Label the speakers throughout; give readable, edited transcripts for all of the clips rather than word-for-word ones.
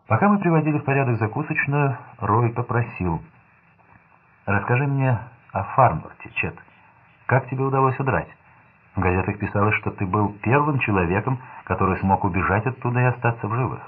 Speaker 1: Пока мы приводили в порядок закусочную, Рой попросил: «Расскажи мне о Фарнворте, Чет. Как тебе удалось удрать? В газетах писалось, что ты был первым человеком, который смог убежать оттуда и остаться в живых».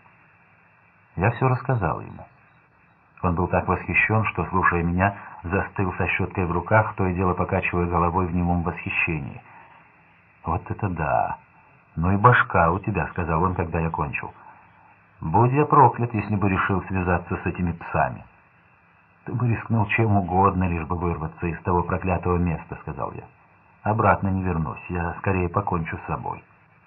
Speaker 1: Я все рассказал ему. Он был так восхищен, что, слушая меня, застыл со щеткой в руках, то и дело покачивая головой в немом восхищении. «Вот это да! Ну и башка у тебя», — сказал он, когда я кончил. «Будь я проклят, если бы решил связаться с этими псами». «Ты бы рискнул чем угодно, лишь бы вырваться из того проклятого места», — сказал я. «Обратно не вернусь, я скорее покончу с собой».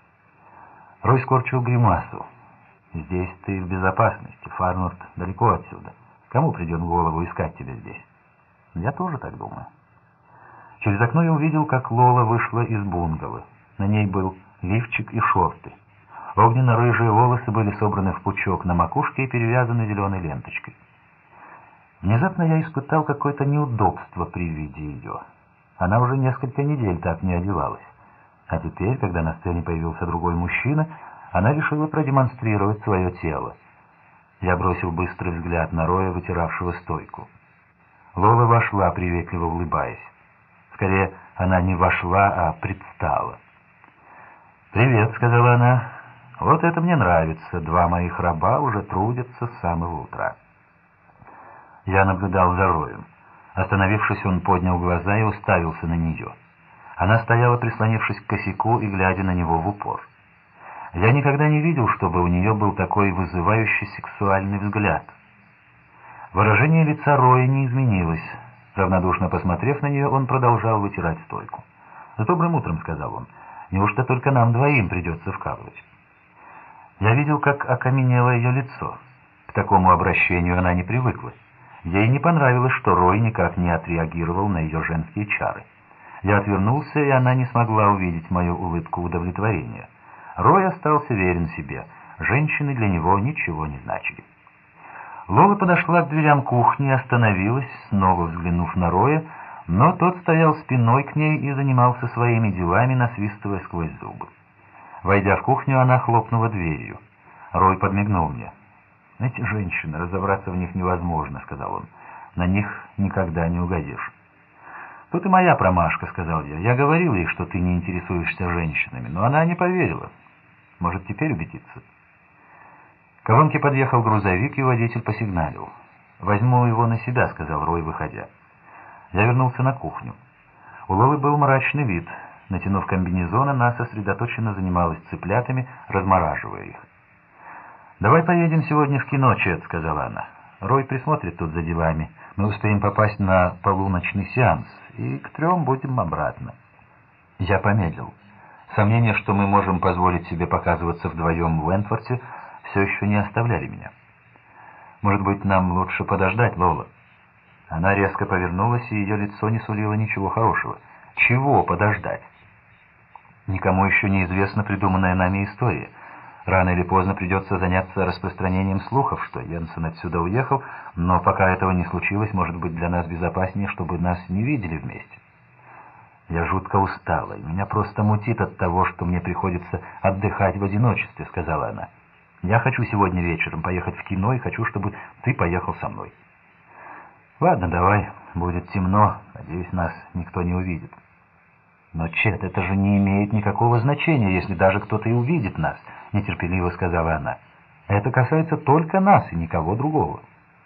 Speaker 1: Рой скорчил гримасу. «Здесь ты в безопасности, Фарнворт далеко отсюда. Кому придет в голову искать тебя здесь?» «Я тоже так думаю». Через окно я увидел, как Лола вышла из бунгало. На ней был лифчик и шорты. Огненно-рыжие волосы были собраны в пучок на макушке и перевязаны зеленой ленточкой. Внезапно я испытал какое-то неудобство при виде ее. Она уже несколько недель так не одевалась. А теперь, когда на сцене появился другой мужчина, она решила продемонстрировать свое тело. Я бросил быстрый взгляд на Роя, вытиравшего стойку. Лола вошла, приветливо улыбаясь. Скорее, она не вошла, а предстала. «Привет», — сказала она. «Вот это мне нравится. Два моих раба уже трудятся с самого утра». Я наблюдал за Роем. Остановившись, он поднял глаза и уставился на нее. Она стояла, прислонившись к косяку и глядя на него в упор. Я никогда не видел, чтобы у нее был такой вызывающий сексуальный взгляд. Выражение лица Роя не изменилось. Равнодушно посмотрев на нее, он продолжал вытирать стойку. «С добрым утром», — сказал он. «Неужто только нам двоим придется вкалывать?» Я видел, как окаменело ее лицо. К такому обращению она не привыкла. Ей не понравилось, что Рой никак не отреагировал на ее женские чары. Я отвернулся, и она не смогла увидеть мою улыбку удовлетворения. Рой остался верен себе. Женщины для него ничего не значили. Лола подошла к дверям кухни и остановилась, снова взглянув на Роя, но тот стоял спиной к ней и занимался своими делами, насвистывая сквозь зубы. Войдя в кухню, она хлопнула дверью. Рой подмигнул мне. «Эти женщины, разобраться в них невозможно», — сказал он. «На них никогда не угодишь». «Тут и моя промашка», — сказал я. «Я говорил ей, что ты не интересуешься женщинами, но она не поверила. Может, теперь убедиться?» К колонке подъехал грузовик, и водитель посигналил. «Возьму его на себя», — сказал Рой, выходя. Я вернулся на кухню. У Лолы был мрачный вид. Натянув комбинезон, она сосредоточенно занималась цыплятами, размораживая их. «Давай поедем сегодня в кино, Чет», — сказала она. «Рой присмотрит тут за делами. Мы успеем попасть на полуночный сеанс, и к 3 будем обратно». Я помедлил. Сомнения, что мы можем позволить себе показываться вдвоем в Вентворте, все еще не оставляли меня. «Может быть, нам лучше подождать, Лола?» Она резко повернулась, и ее лицо не сулило ничего хорошего. «Чего подождать?» «Никому еще неизвестна придуманная нами история. Рано или поздно придется заняться распространением слухов, что Йенсен отсюда уехал, но пока этого не случилось, может быть, для нас безопаснее, чтобы нас не видели вместе». «Я жутко устала, и меня просто мутит от того, что мне приходится отдыхать в одиночестве», — сказала она. «Я хочу сегодня вечером поехать в кино и хочу, чтобы ты поехал со мной». «Ладно, давай. Будет темно. Надеюсь, нас никто не увидит». «Но, Чет, это же не имеет никакого значения, если даже кто-то и увидит нас», — нетерпеливо сказала она. «Это касается только нас и никого другого».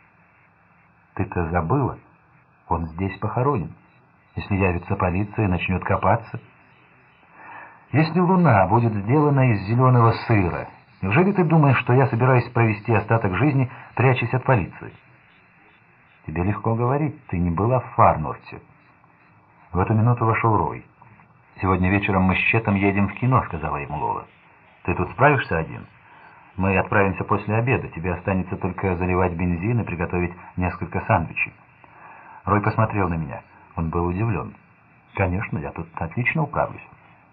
Speaker 1: «Ты-то забыла? Он здесь похоронен. Если явится полиция и начнет копаться...» «Если луна будет сделана из зеленого сыра, неужели ты думаешь, что я собираюсь провести остаток жизни, прячась от полиции?» «Тебе легко говорить, ты не была в Фарнворте». В эту минуту вошел Рой. «Сегодня вечером мы с Четом едем в кино», — сказала ему Лола. «Ты тут справишься один? Мы отправимся после обеда. Тебе останется только заливать бензин и приготовить несколько сэндвичей». Рой посмотрел на меня. Он был удивлен. «Конечно, я тут отлично управлюсь».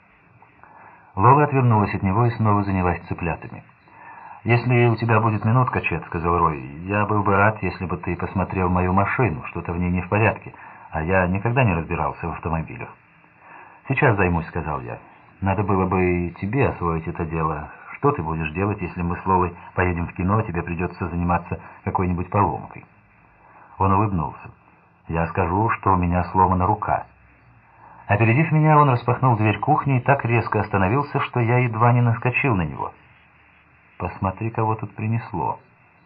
Speaker 1: Лола отвернулась от него и снова занялась цыплятами. «Если у тебя будет минутка, Чет, — сказал Рой, — я был бы рад, если бы ты посмотрел мою машину. Что-то в ней не в порядке, а я никогда не разбирался в автомобилях». «Сейчас займусь», — сказал я. «Надо было бы и тебе освоить это дело, Что ты будешь делать, если мы с Лолой поедем в кино, тебе придется заниматься какой-нибудь поломкой?» Он улыбнулся. «Я скажу, что у меня сломана рука». Опередив меня, он распахнул дверь кухни и так резко остановился, что я едва не наскочил на него. «Посмотри, кого тут принесло».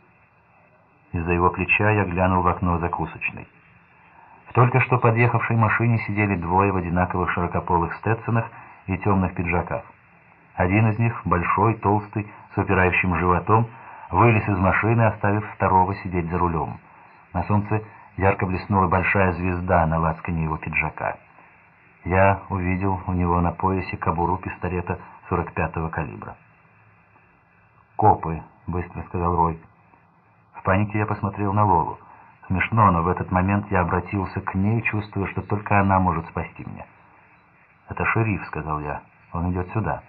Speaker 1: Из-за его плеча я глянул в окно закусочной. В только что подъехавшей машине сидели двое в одинаковых широкополых стетсонах и темных пиджаках. Один из них, большой, толстый, с упирающим животом, вылез из машины, оставив второго сидеть за рулем. На солнце ярко блеснула большая звезда на лацкане его пиджака. Я увидел у него на поясе кобуру пистолета 45-го калибра. «Копы», — быстро сказал Рой. В панике я посмотрел на Лолу. Смешно, но в этот момент я обратился к ней, чувствуя, что только она может спасти меня. «Это шериф», — сказал я. «Он идет сюда».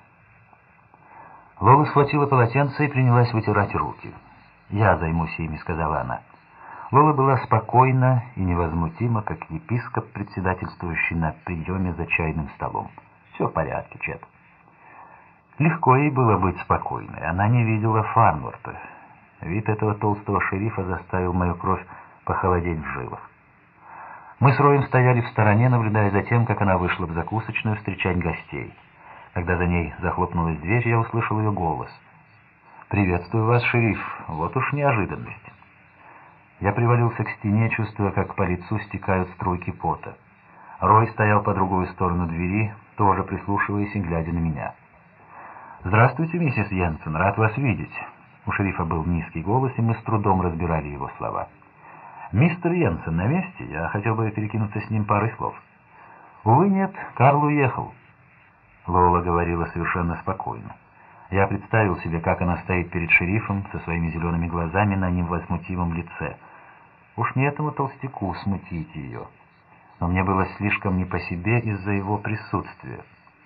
Speaker 1: Лола схватила полотенце и принялась вытирать руки. «Я займусь ими», — сказала она. Лола была спокойна и невозмутима, как епископ, председательствующий на приеме за чайным столом. «Все в порядке, Чет». Легко ей было быть спокойной. Она не видела Фарнворта. Вид этого толстого шерифа заставил мою кровь похолодеть в жилах. Мы с Роем стояли в стороне, наблюдая за тем, как она вышла в закусочную встречать гостей. Когда за ней захлопнулась дверь, я услышал ее голос. «Приветствую вас, шериф. Вот уж неожиданность». Я привалился к стене, чувствуя, как по лицу стекают струйки пота. Рой стоял по другую сторону двери, тоже прислушиваясь и глядя на меня. «Здравствуйте, миссис Йенсен, рад вас видеть». У шерифа был низкий голос, и мы с трудом разбирали его слова. «Мистер Йенсен на месте? Я хотел бы перекинуться с ним парой слов». «Увы, нет, Карл уехал». Лола говорила совершенно спокойно. Я представил себе, как она стоит перед шерифом со своими зелеными глазами на невозмутимом лице. Уж не этому толстяку смутить ее. Но мне было слишком не по себе из-за его присутствия.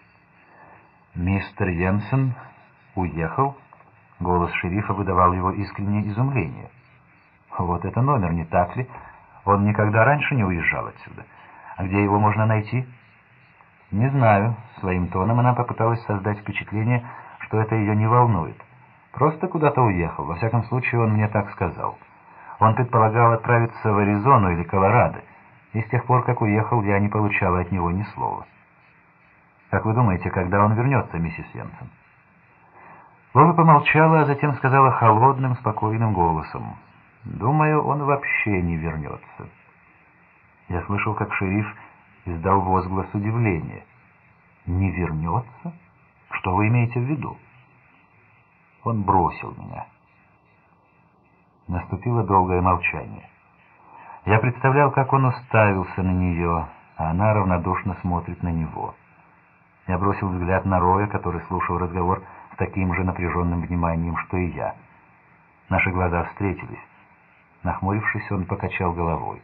Speaker 1: «Мистер Йенсен уехал?» Голос шерифа выдавал его искреннее изумление. «Вот это номер, не так ли? Он никогда раньше не уезжал отсюда. А где его можно найти?» «Не знаю». Своим тоном она попыталась создать впечатление, что это ее не волнует. «Просто куда-то уехал. Во всяком случае, он мне так сказал. Он предполагал отправиться в Аризону или Колорадо, и с тех пор, как уехал, я не получала от него ни слова». «Как вы думаете, когда он вернется, миссис Йенсен?» Лола помолчала, а затем сказала холодным, спокойным голосом. «Думаю, он вообще не вернется». Я слышал, как шериф издал возглас удивления. «Не вернется? Что вы имеете в виду?» Он бросил меня. Наступило долгое молчание. Я представлял, как он уставился на нее, а она равнодушно смотрит на него. Я бросил взгляд на Роя, который слушал разговор с таким же напряженным вниманием, что и я. Наши глаза встретились. Нахмурившись, он покачал головой.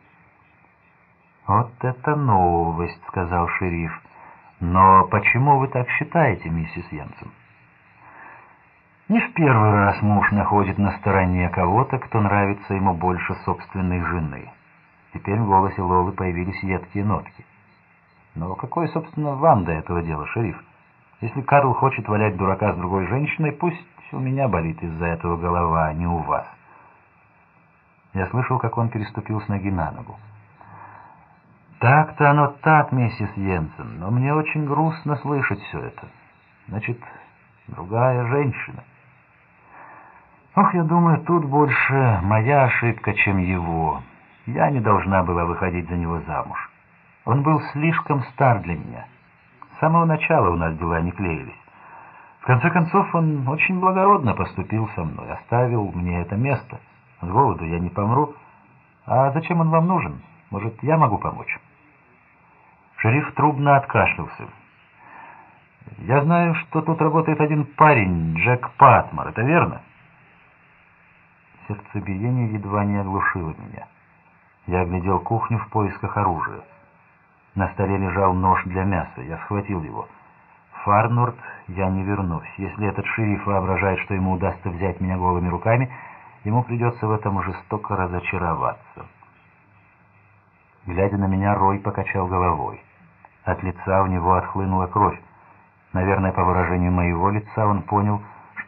Speaker 1: «Вот это новость», — сказал шериф. «Но почему вы так считаете, миссис Йенсен?» Не в первый раз муж находит на стороне кого-то, кто нравится ему больше собственной жены. Теперь в голосе Лолы появились едкие нотки. «Но какое, собственно, вам до этого дела, шериф? Если Карл хочет валять дурака с другой женщиной, пусть у меня болит из-за этого голова, а не у вас». Я слышал, как он переступил с ноги на ногу. «Так-то оно так, миссис Йенсен, но мне очень грустно слышать все это. Значит, другая женщина». Ох, я думаю, тут больше моя ошибка, чем его. Я не должна была выходить за него замуж. Он был слишком стар для меня. С самого начала у нас дела не клеились. В конце концов, он очень благородно поступил со мной, оставил мне это место. С голоду я не помру. А зачем он вам нужен? Может, я могу помочь?» Шериф трубно откашлялся. «Я знаю, что тут работает один парень, Джек Патмор. Это верно?» Сердцебиение едва не оглушило меня. Я оглядел кухню в поисках оружия. На столе лежал нож для мяса. Я схватил его. «Фарнворт, я не вернусь. Если этот шериф воображает, что ему удастся взять меня голыми руками, ему придется в этом жестоко разочароваться». Глядя на меня, Рой покачал головой. От лица у него отхлынула кровь. Наверное, по выражению моего лица он понял,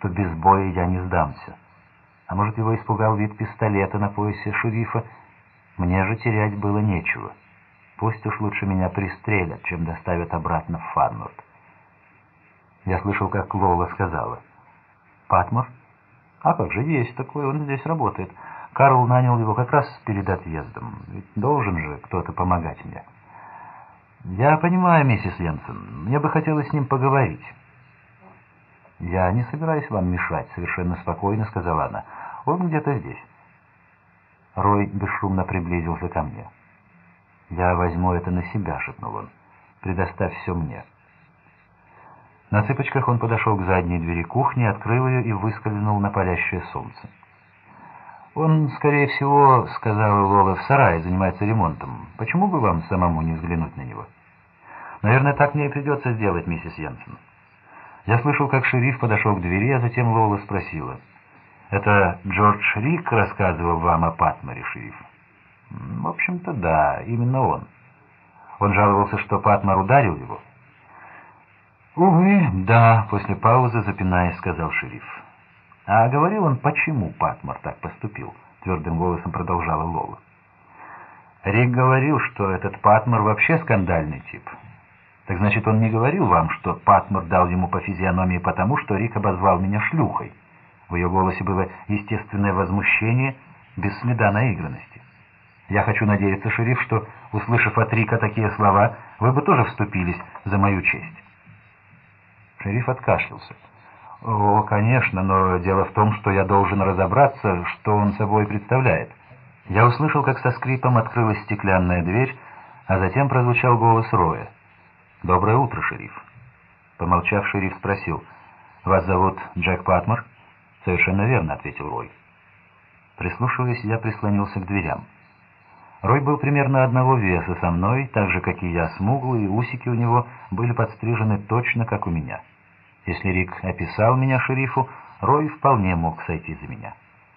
Speaker 1: что без боя я не сдамся. А может, его испугал вид пистолета на поясе шерифа? Мне же терять было нечего. Пусть уж лучше меня пристрелят, чем доставят обратно в Фарнворд. Я слышал, как Лола сказала: «Патмор? А как же, есть такой, он здесь работает. Карл нанял его как раз перед отъездом. Ведь должен же кто-то помогать мне». «Я понимаю, миссис Йенсен, мне бы хотелось с ним поговорить». «Я не собираюсь вам мешать», — совершенно спокойно сказала она. «Он где-то здесь». Рой бесшумно приблизился ко мне. «Я возьму это на себя», — шепнул он. «Предоставь все мне». На цыпочках он подошел к задней двери кухни, открыл ее и выскользнул на палящее солнце. «Он, скорее всего, — сказала Лола, — в сарае занимается ремонтом. Почему бы вам самому не взглянуть на него?» «Наверное, так мне и придется сделать, миссис Йенсен». Я слышал, как шериф подошел к двери, а затем Лола спросила: «Это Джордж Рик рассказывал вам о Патморе, шериф?» «В общем-то, да, именно он». «Он жаловался, что Патмор ударил его?» «Увы, да», — после паузы, запинаясь, сказал шериф. «А говорил он, почему Патмор так поступил?» — твердым голосом продолжала Лола. «Рик говорил, что этот Патмор вообще скандальный тип. Так значит, он не говорил вам, что Патмор дал ему по физиономии потому, что Рик обозвал меня шлюхой?» В ее голосе было естественное возмущение, без следа наигранности. «Я хочу надеяться, шериф, что, услышав от Рика такие слова, вы бы тоже вступились за мою честь». Шериф откашлялся. «О, конечно, но дело в том, что я должен разобраться, что он собой представляет». Я услышал, как со скрипом открылась стеклянная дверь, а затем прозвучал голос Роя. «Доброе утро, шериф». Помолчав, шериф спросил: «Вас зовут Джек Патмор?» «Совершенно верно», — ответил Рой. Прислушиваясь, я прислонился к дверям. Рой был примерно одного веса со мной, так же, как и я, смуглый, и усики у него были подстрижены точно, как у меня. Если Рик описал меня шерифу, Рой вполне мог сойти за меня.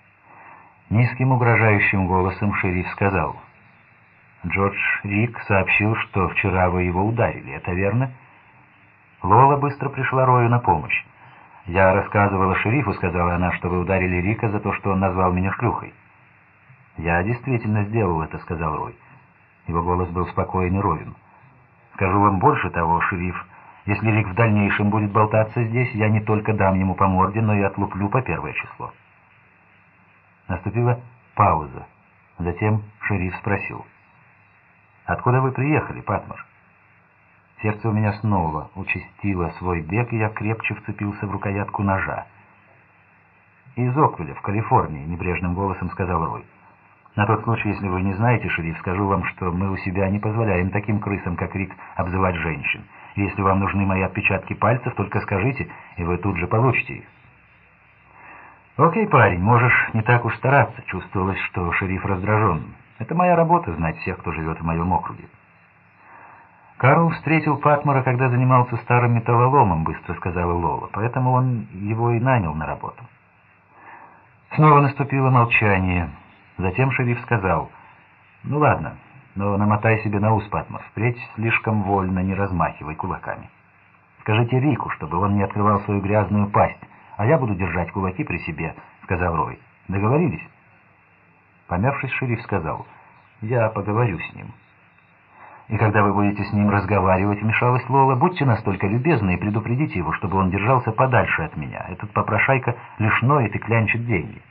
Speaker 1: Низким угрожающим голосом шериф сказал: «Джордж Рик сообщил, что вчера вы его ударили. Это верно?» Лола быстро пришла Рою на помощь. «Я рассказывала шерифу, — сказала она, — что вы ударили Рика за то, что он назвал меня шлюхой». «Я действительно сделал это, — сказал Рой». Его голос был спокоен и ровен. «Скажу вам больше того, шериф. Если Рик в дальнейшем будет болтаться здесь, я не только дам ему по морде, но и отлуплю по первое число». Наступила пауза. Затем шериф спросил: «Откуда вы приехали, Патмор?» Сердце у меня снова участило свой бег, и я крепче вцепился в рукоятку ножа. «Из Оквилля, в Калифорнии», — небрежным голосом сказал Рой. «На тот случай, если вы не знаете, шериф, скажу вам, что мы у себя не позволяем таким крысам, как Рик, обзывать женщин. И если вам нужны мои отпечатки пальцев, только скажите, и вы тут же получите их». «Окей, парень, можешь не так уж стараться», — чувствовалось, что шериф раздражен. «Это моя работа — знать всех, кто живет в моем округе». «Карл встретил Патмора, когда занимался старым металлоломом», — быстро сказала Лола, «поэтому он его и нанял на работу». Снова наступило молчание. Затем шериф сказал: «Ну ладно, но намотай себе на ус, Патмор, впредь слишком вольно не размахивай кулаками. Скажите Рику, чтобы он не открывал свою грязную пасть, а я буду держать кулаки при себе», — сказал Рой. «Договорились?» Помявшись, шериф сказал: «Я поговорю с ним». «И когда вы будете с ним разговаривать, — вмешалась Лола, — будьте настолько любезны и предупредите его, чтобы он держался подальше от меня. Этот попрошайка лишь ноет и клянчит деньги».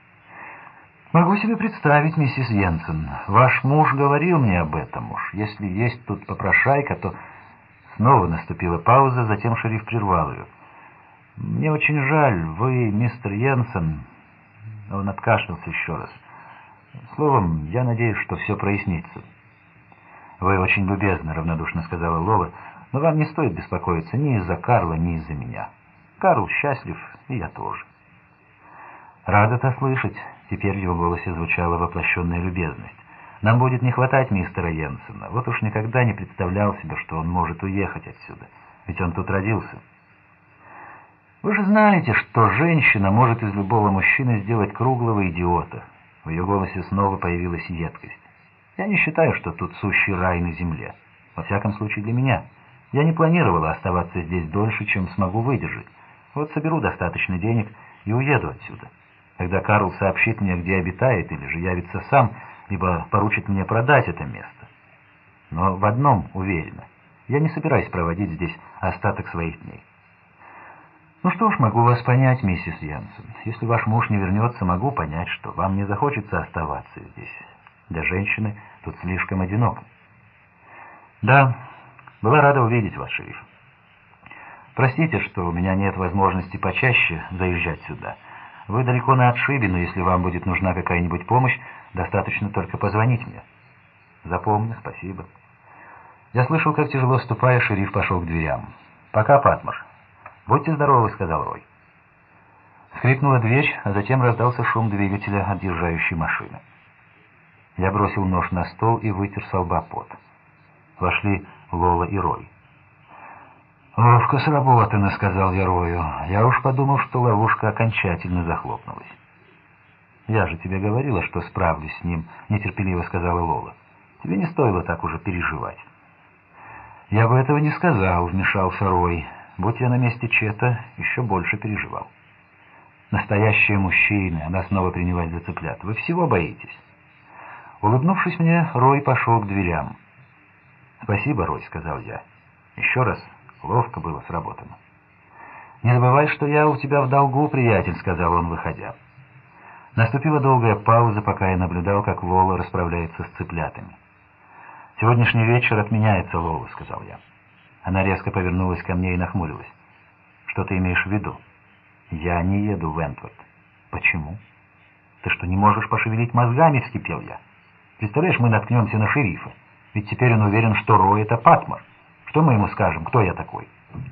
Speaker 1: «Могу себе представить, миссис Йенсен. Ваш муж говорил мне об этом уж. Если есть тут попрошайка, то...» Снова наступила пауза, затем шериф прервал ее. «Мне очень жаль, вы, мистер Йенсен...» Он откашлялся еще раз. «Словом, я надеюсь, что все прояснится». «Вы очень любезны», — равнодушно сказала Лола, — «но вам не стоит беспокоиться ни из-за Карла, ни из-за меня. Карл счастлив, и я тоже». «Рад это слышать», — теперь в его голосе звучала воплощенная любезность. «Нам будет не хватать мистера Йенсена. Вот уж никогда не представлял себе, что он может уехать отсюда, ведь он тут родился». «Вы же знаете, что женщина может из любого мужчины сделать круглого идиота». В ее голосе снова появилась едкость. «Я не считаю, что тут сущий рай на земле. Во всяком случае, для меня. Я не планировала оставаться здесь дольше, чем смогу выдержать. Вот соберу достаточно денег и уеду отсюда. Когда Карл сообщит мне, где обитает, или же явится сам, либо поручит мне продать это место. Но в одном уверена. Я не собираюсь проводить здесь остаток своих дней. Ну что ж, могу вас понять, миссис Янсен. Если ваш муж не вернется, могу понять, что вам не захочется оставаться здесь. Для женщины тут слишком одиноко. Да, была рада увидеть вас, шериф. Простите, что у меня нет возможности почаще заезжать сюда. Вы далеко на отшибе, но если вам будет нужна какая-нибудь помощь, достаточно только позвонить мне. Запомню, спасибо. Я слышал, как тяжело ступая, шериф пошел к дверям. Пока, Патмор. Будьте здоровы, сказал Рой. Скрипнула дверь, а затем раздался шум двигателя отъезжающей машины. Я бросил нож на стол и вытер со лба пот. Вошли Лола и Рой. «Ловко сработано», — сказал я Рою. «Я уж подумал, что ловушка окончательно захлопнулась». «Я же тебе говорила, что справлюсь с ним», — нетерпеливо сказала Лола. «Тебе не стоило так уже переживать». «Я бы этого не сказал», — вмешался Рой. «Будь я на месте Чета, еще больше переживал». «Настоящие мужчины», — она снова принялась за цыплят. «Вы всего боитесь». Улыбнувшись мне, Рой пошел к дверям. «Спасибо, Рой», — сказал я. «Еще раз, ловко было сработано». «Не забывай, что я у тебя в долгу, приятель», — сказал он, выходя. Наступила долгая пауза, пока я наблюдал, как Лола расправляется с цыплятами. «Сегодняшний вечер отменяется, Лола», — сказал я. Она резко повернулась ко мне и нахмурилась. «Что ты имеешь в виду?» «Я не еду в Вентворд». «Почему?» «Ты что, не можешь пошевелить мозгами?» — вскипел я. «Представляешь, мы наткнемся на шерифа. Ведь теперь он уверен, что Рой — это Патмор. Что мы ему скажем, кто я такой?»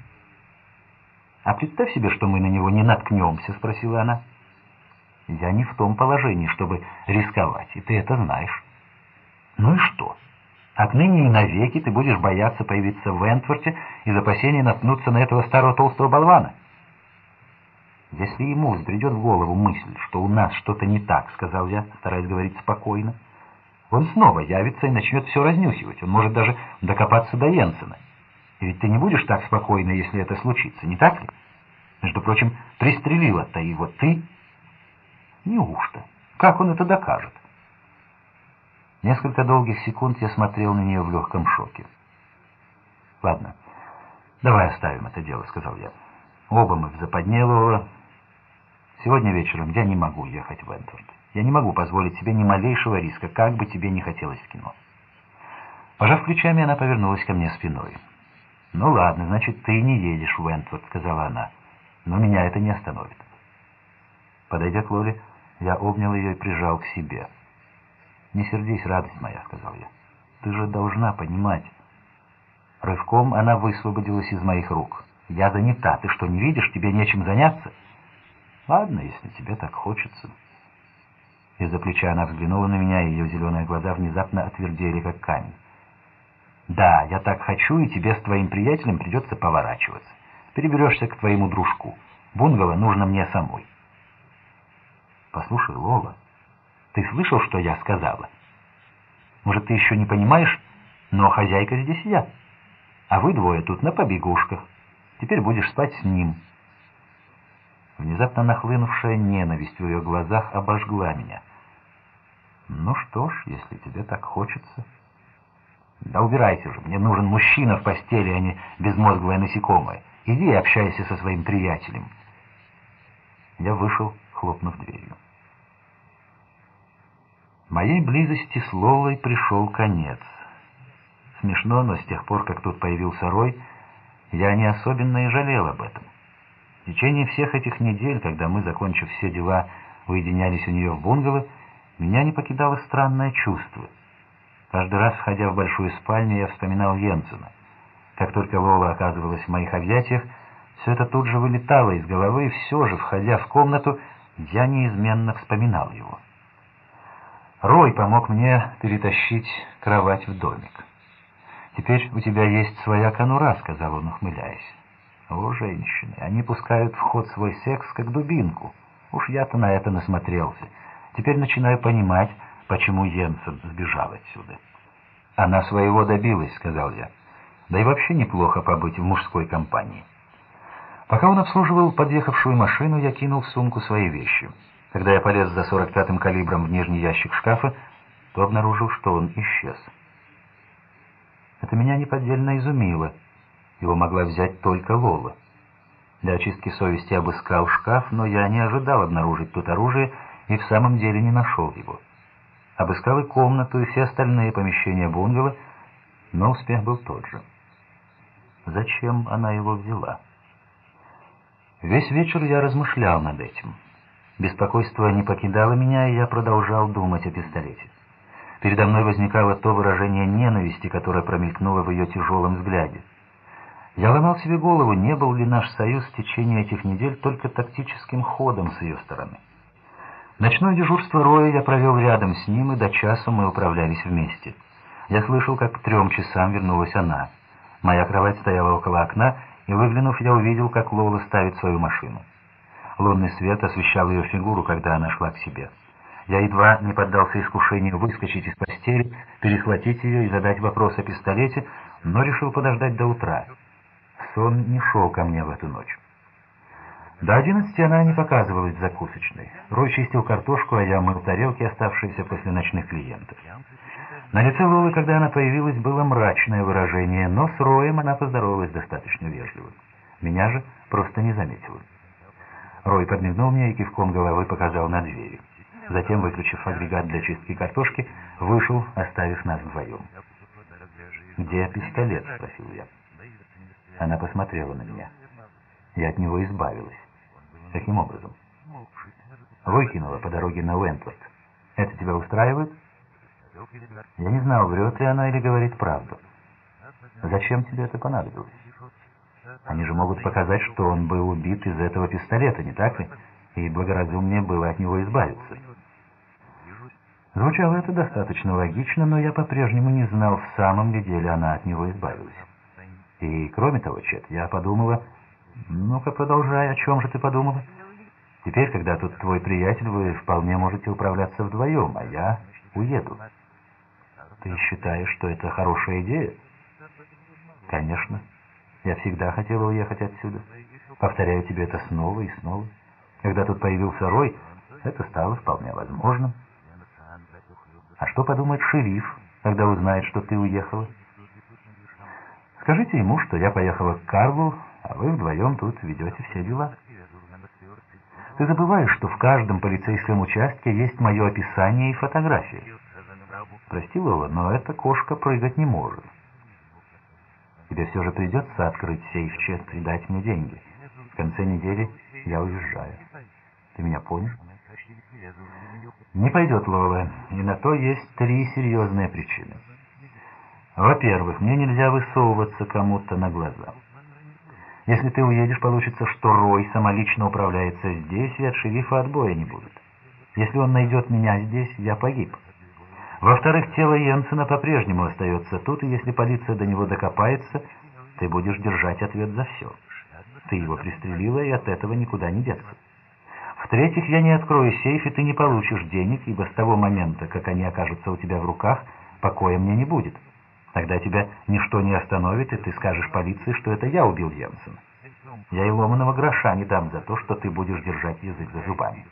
Speaker 1: «А представь себе, что мы на него не наткнемся», — спросила она. «Я не в том положении, чтобы рисковать, и ты это знаешь». «Ну и что? Отныне и навеки ты будешь бояться появиться в Вентворте из опасения наткнуться на этого старого толстого болвана?» «Если ему взбредет в голову мысль, что у нас что-то не так», — сказал я, стараясь говорить спокойно, «он снова явится и начнет все разнюхивать. Он может даже докопаться до Йенсена. И ведь ты не будешь так спокойно, если это случится, не так ли? Между прочим, пристрелила-то его ты». «Неужто? Как он это докажет?» Несколько долгих секунд я смотрел на нее в легком шоке. «Ладно, давай оставим это дело», — сказал я. «Оба мы в западне, Лола. Сегодня вечером я не могу ехать в Вентворд. Я не могу позволить себе ни малейшего риска, как бы тебе ни хотелось в кино». Пожав плечами, она повернулась ко мне спиной. «Ну ладно, значит, ты не едешь в Вентворд», — сказала она. «Но меня это не остановит». Подойдя к Лоле, я обнял ее и прижал к себе. «Не сердись, радость моя», — сказал я. «Ты же должна понимать». Рывком она высвободилась из моих рук. «Я занята. Ты что, не видишь? Тебе нечем заняться?» «Ладно, если тебе так хочется». Из-за плеча она взглянула на меня, и ее зеленые глаза внезапно отвердели, как камень. «Да, я так хочу, и тебе с твоим приятелем придется поворачиваться. Переберешься к твоему дружку. Бунгало нужно мне самой». «Послушай, Лола, ты слышал, что я сказала? Может, ты еще не понимаешь, но хозяйка здесь я. А вы двое тут на побегушках. Теперь будешь спать с ним». Внезапно нахлынувшая ненависть в ее глазах обожгла меня. «Ну что ж, если тебе так хочется...» «Да убирайся же, мне нужен мужчина в постели, а не безмозглое насекомое. Иди и общайся со своим приятелем». Я вышел, хлопнув дверью. Моей близости с Лолой пришел конец. Смешно, но с тех пор, как тут появился Рой, я не особенно и жалел об этом. В течение всех этих недель, когда мы, закончив все дела, уединялись у нее в бунгало, меня не покидало странное чувство. Каждый раз, входя в большую спальню, я вспоминал Йенсена. Как только Лола оказывалась в моих объятиях, все это тут же вылетало из головы, и все же, входя в комнату, я неизменно вспоминал его. Рой помог мне перетащить кровать в домик. «Теперь у тебя есть своя конура», — сказал он, ухмыляясь. «О, женщины, они пускают в ход свой секс, как дубинку. Уж я-то на это насмотрелся. Теперь начинаю понимать, почему Йенсен сбежал отсюда». «Она своего добилась», — сказал я. «Да и вообще неплохо побыть в мужской компании». Пока он обслуживал подъехавшую машину, я кинул в сумку свои вещи. Когда я полез за 45-м калибром в нижний ящик шкафа, то обнаружил, что он исчез. Это меня неподдельно изумило. Его могла взять только Лола. Для очистки совести обыскал шкаф, но я не ожидал обнаружить тут оружие и в самом деле не нашел его. Обыскал и комнату, и все остальные помещения бунгало, но успех был тот же. Зачем она его взяла? Весь вечер я размышлял над этим. Беспокойство не покидало меня, и я продолжал думать о пистолете. Передо мной возникало то выражение ненависти, которое промелькнуло в ее тяжелом взгляде. Я ломал себе голову, не был ли наш союз в течение этих недель только тактическим ходом с ее стороны. Ночное дежурство Роя я провел рядом с ним, и до часу мы управлялись вместе. Я слышал, как к 3 часам вернулась она. Моя кровать стояла около окна, и, выглянув, я увидел, как Лола ставит свою машину. Лунный свет освещал ее фигуру, когда она шла к себе. Я едва не поддался искушению выскочить из постели, перехватить ее и задать вопрос о пистолете, но решил подождать до утра. Сон не шел ко мне в эту ночь. До 11 она не показывалась в закусочной. Рой чистил картошку, а я мыл тарелки, оставшиеся после ночных клиентов. На лице Лолы, когда она появилась, было мрачное выражение, но с Роем она поздоровалась достаточно вежливо. Меня же просто не заметила. Рой подмигнул мне и кивком головы показал на двери. Затем, выключив агрегат для чистки картошки, вышел, оставив нас вдвоем. «Где пистолет?» — спросил я. Она посмотрела на меня. Я от него избавилась. Каким образом? Выкинула по дороге на Уэнтворд. Это тебя устраивает? Я не знал, врет ли она или говорит правду. Зачем тебе это понадобилось? Они же могут показать, что он был убит из этого пистолета, не так ли? И благоразумнее было от него избавиться. Звучало это достаточно логично, но я по-прежнему не знал, в самом ли деле она от него избавилась. И кроме того, Чет, я подумала... Ну-ка, продолжай, о чем же ты подумала? Теперь, когда тут твой приятель, вы вполне можете управляться вдвоем, а я уеду. Ты считаешь, что это хорошая идея? Конечно. Я всегда хотела уехать отсюда. Повторяю тебе это снова и снова. Когда тут появился Рой, это стало вполне возможным. А что подумает шериф, когда узнает, что ты уехала? Скажите ему, что я поехала к Карлу, а вы вдвоем тут ведете все дела. Ты забываешь, что в каждом полицейском участке есть мое описание и фотографии. Прости, Лола, но эта кошка прыгать не может. Тебе все же придется открыть сейф, Чет, и дать мне деньги. В конце недели я уезжаю. Ты меня понял? Не пойдет, Лола, и на то есть 3 серьезные причины. Во-первых, мне нельзя высовываться кому-то на глаза. Если ты уедешь, получится, что Рой самолично управляется здесь, и от шерифа отбоя не будет. Если он найдет меня здесь, я погиб. Во-вторых, тело Йенсена по-прежнему остается тут, и если полиция до него докопается, ты будешь держать ответ за все. Ты его пристрелила, и от этого никуда не деться. В-третьих, я не открою сейф, и ты не получишь денег, ибо с того момента, как они окажутся у тебя в руках, покоя мне не будет. Тогда тебя ничто не остановит, и ты скажешь полиции, что это я убил Йенсена. Я и ломаного гроша не дам за то, что ты будешь держать язык за зубами.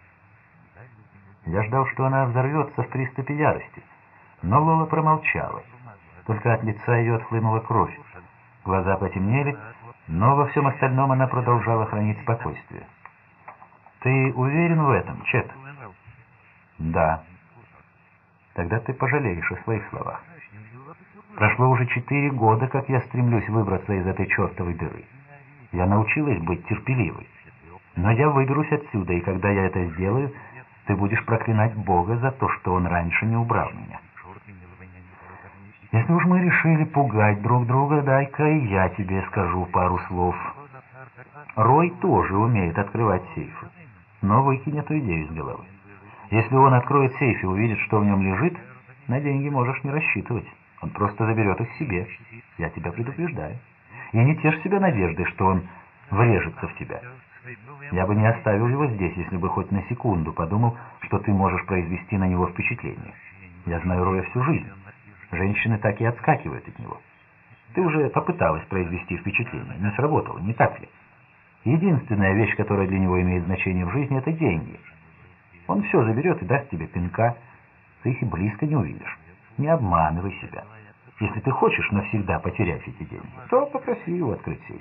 Speaker 1: Я ждал, что она взорвется в приступе ярости, но Лола промолчала. Только от лица ее отхлынула кровь. Глаза потемнели, но во всем остальном она продолжала хранить спокойствие. «Ты уверен в этом, Чет?» «Да». «Тогда ты пожалеешь о своих словах. Прошло уже 4 года, как я стремлюсь выбраться из этой чертовой дыры. Я научилась быть терпеливой. Но я выберусь отсюда, и когда я это сделаю, ты будешь проклинать Бога за то, что Он раньше не убрал меня. Если уж мы решили пугать друг друга, дай-ка и я тебе скажу пару слов. Рой тоже умеет открывать сейфы, но выкинь эту идею из головы. Если он откроет сейф и увидит, что в нем лежит, на деньги можешь не рассчитывать. Он просто заберет их себе. Я тебя предупреждаю. И не тешь себя надеждой, что он врежется в тебя. Я бы не оставил его здесь, если бы хоть на секунду подумал, что ты можешь произвести на него впечатление. Я знаю Роя всю жизнь. Женщины так и отскакивают от него. Ты уже попыталась произвести впечатление. Не сработало, не так ли? Единственная вещь, которая для него имеет значение в жизни, это деньги. Он все заберет и даст тебе пинка. Ты их и близко не увидишь. Не обманывай себя. Если ты хочешь навсегда потерять эти деньги, то попроси его открыть сейф.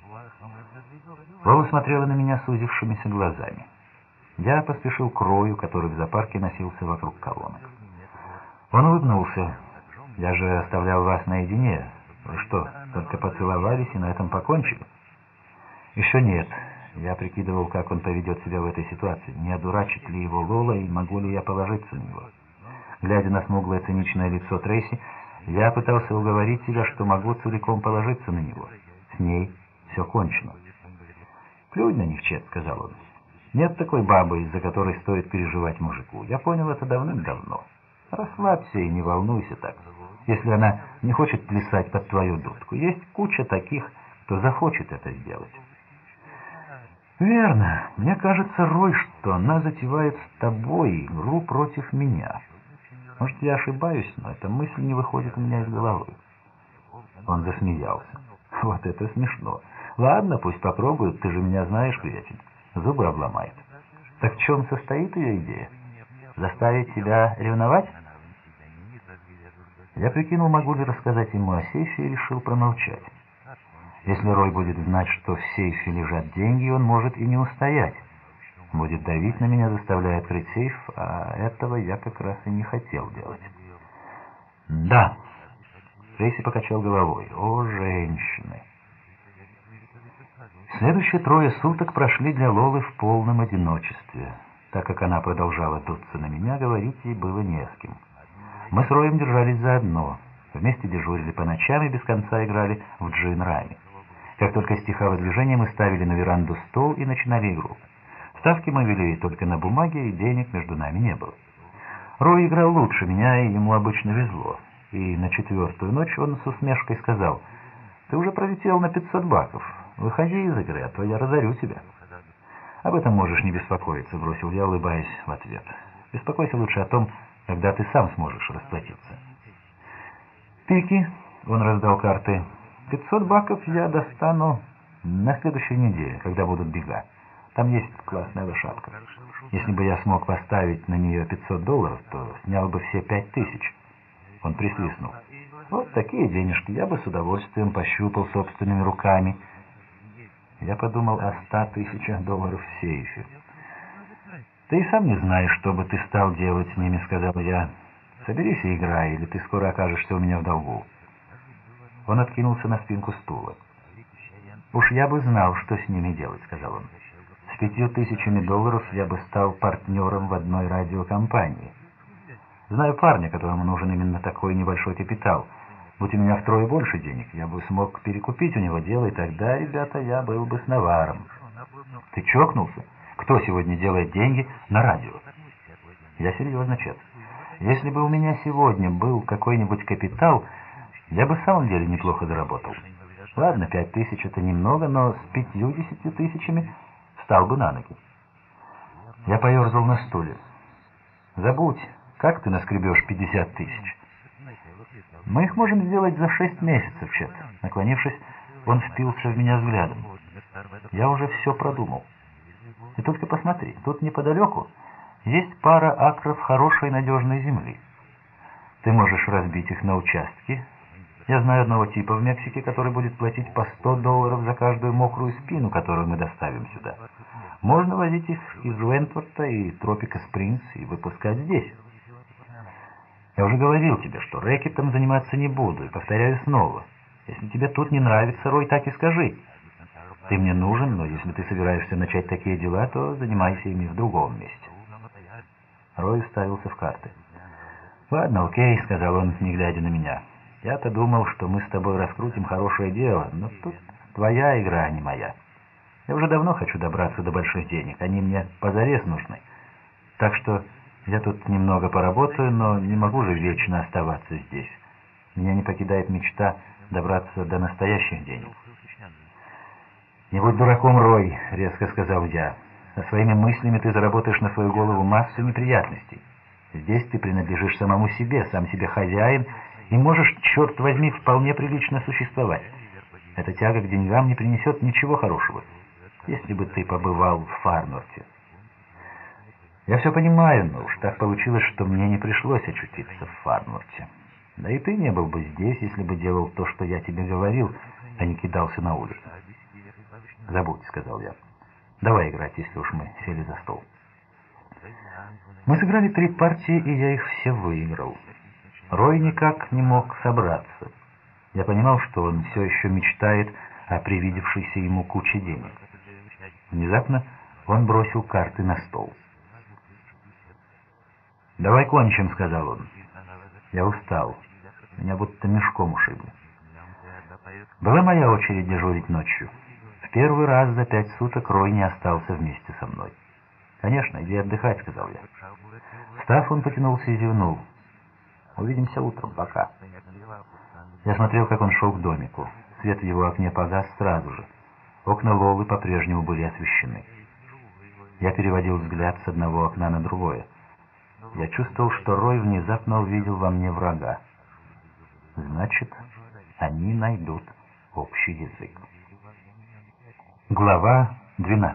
Speaker 1: Лола смотрела на меня сузившимися глазами. Я поспешил к Рою, который в зоопарке носился вокруг колонок. Он улыбнулся. «Я же оставлял вас наедине. Вы что, только поцеловались и на этом покончили?» «Еще нет». Я прикидывал, как он поведет себя в этой ситуации, не одурачит ли его Лола и могу ли я положиться на него. Глядя на смуглое циничное лицо Трейси, я пытался уговорить себя, что могу целиком положиться на него. С ней все кончено. «Плюнь на них, Чет», — сказал он. «Нет такой бабы, из-за которой стоит переживать мужику. Я понял это давным-давно. Расслабься и не волнуйся так. Если она не хочет плясать под твою дудку, есть куча таких, кто захочет это сделать». «Верно. Мне кажется, Рой, что она затевает с тобой игру против меня. Может, я ошибаюсь, но эта мысль не выходит у меня из головы». Он засмеялся. «Вот это смешно. Ладно, пусть попробует, ты же меня знаешь, приятель. Зубы обломает. Так в чем состоит ее идея? Заставить тебя ревновать?» Я прикинул, могу ли рассказать ему о сейфе, и решил промолчать. Если Рой будет знать, что в сейфе лежат деньги, он может и не устоять. Будет давить на меня, заставляя открыть сейф, а этого я как раз и не хотел делать. «Да». Трейси покачал головой. «О, женщины!» Следующие 3 суток прошли для Лолы в полном одиночестве. Так как она продолжала дуться на меня, говорить ей было не с кем. Мы с Роем держались заодно. Вместе дежурили по ночам и без конца играли в джин-рами. Как только стихало движение, мы ставили на веранду стол и начинали игру. Ставки мы вели только на бумаге, и денег между нами не было. Рой играл лучше меня, и ему обычно везло. И на 4-ю ночь он с усмешкой сказал: «Ты уже пролетел на $500. Выходи из игры, а то я разорю тебя». «Об этом можешь не беспокоиться», — бросил я, улыбаясь в ответ. «Беспокойся лучше о том, когда ты сам сможешь расплатиться». «Пики», — он раздал карты, $500 я достану на следующей неделе, когда будут бега. Там есть классная лошадка. Если бы я смог поставить на нее $500, то снял бы все 5000. Он присвистнул. «Вот такие денежки я бы с удовольствием пощупал собственными руками». Я подумал о $100 000 в сейфе. «Ты и сам не знаешь, что бы ты стал делать с ними», — сказал я. «Соберись и играй, или ты скоро окажешься у меня в долгу». Он откинулся на спинку стула. «Уж я бы знал, что с ними делать», — сказал он. «С $5000 я бы стал партнером в одной радиокомпании. Знаю парня, которому нужен именно такой небольшой капитал. Будь у меня втрое больше денег, я бы смог перекупить у него дело, и тогда, ребята, я был бы с наваром». «Ты чокнулся? Кто сегодня делает деньги на радио?» «Я серьезно, Чет. Если бы у меня сегодня был какой-нибудь капитал, я бы в самом деле неплохо заработал. Ладно, 5000 это немного, но с 50 000 встал бы на ноги». Я поерзал на стуле. «Забудь, как ты наскребешь 50 000? Мы их можем сделать за 6 месяцев, Чет». Наклонившись, он впился в меня взглядом. «Я уже все продумал. Ты только посмотри, тут неподалеку есть пара акров хорошей надежной земли. Ты можешь разбить их на участки. Я знаю одного типа в Мексике, который будет платить по $100 за каждую мокрую спину, которую мы доставим сюда. Можно возить их из Уэнтворта и Тропика Спрингс и выпускать здесь. Я уже говорил тебе, что рэкетом заниматься не буду, и повторяю снова. Если тебе тут не нравится, Рой, так и скажи. Ты мне нужен, но если ты собираешься начать такие дела, то занимайся ими в другом месте». Рой уставился в карты. «Ладно, окей», — сказал он, не глядя на меня. «Я-то думал, что мы с тобой раскрутим хорошее дело, но тут твоя игра, а не моя. Я уже давно хочу добраться до больших денег, они мне позарез нужны. Так что я тут немного поработаю, но не могу же вечно оставаться здесь. Меня не покидает мечта добраться до настоящих денег». «Не будь дураком, Рой», — резко сказал я. «Со своими мыслями ты заработаешь на свою голову массу неприятностей. Здесь ты принадлежишь самому себе, сам себе хозяин, и можешь, черт возьми, вполне прилично существовать. Эта тяга к деньгам не принесет ничего хорошего. если бы ты побывал в Фарнворте. Я все понимаю, но уж так получилось, что мне не пришлось очутиться в Фарнворте. Да и ты не был бы здесь, если бы делал то, что я тебе говорил, а не кидался на улицу. «Забудь», — сказал я. «Давай играть, если уж мы сели за стол». Мы сыграли 3 партии, и я их все выиграл. Рой никак не мог собраться. Я понимал, что он все еще мечтает о привидевшейся ему куче денег. Внезапно он бросил карты на стол. «Давай кончим», — сказал он. Я устал. Меня будто мешком ушибли. Была моя очередь дежурить ночью. В первый раз за 5 суток Рой не остался вместе со мной. «Конечно, иди отдыхать», — сказал я. Встав, он потянулся и зевнул. «Увидимся утром, пока». Я смотрел, как он шел к домику. Свет в его окне погас сразу же. Окна Лолы по-прежнему были освещены. Я переводил взгляд с одного окна на другое. Я чувствовал, что Рой внезапно увидел во мне врага. Значит, они найдут общий язык. Глава 12.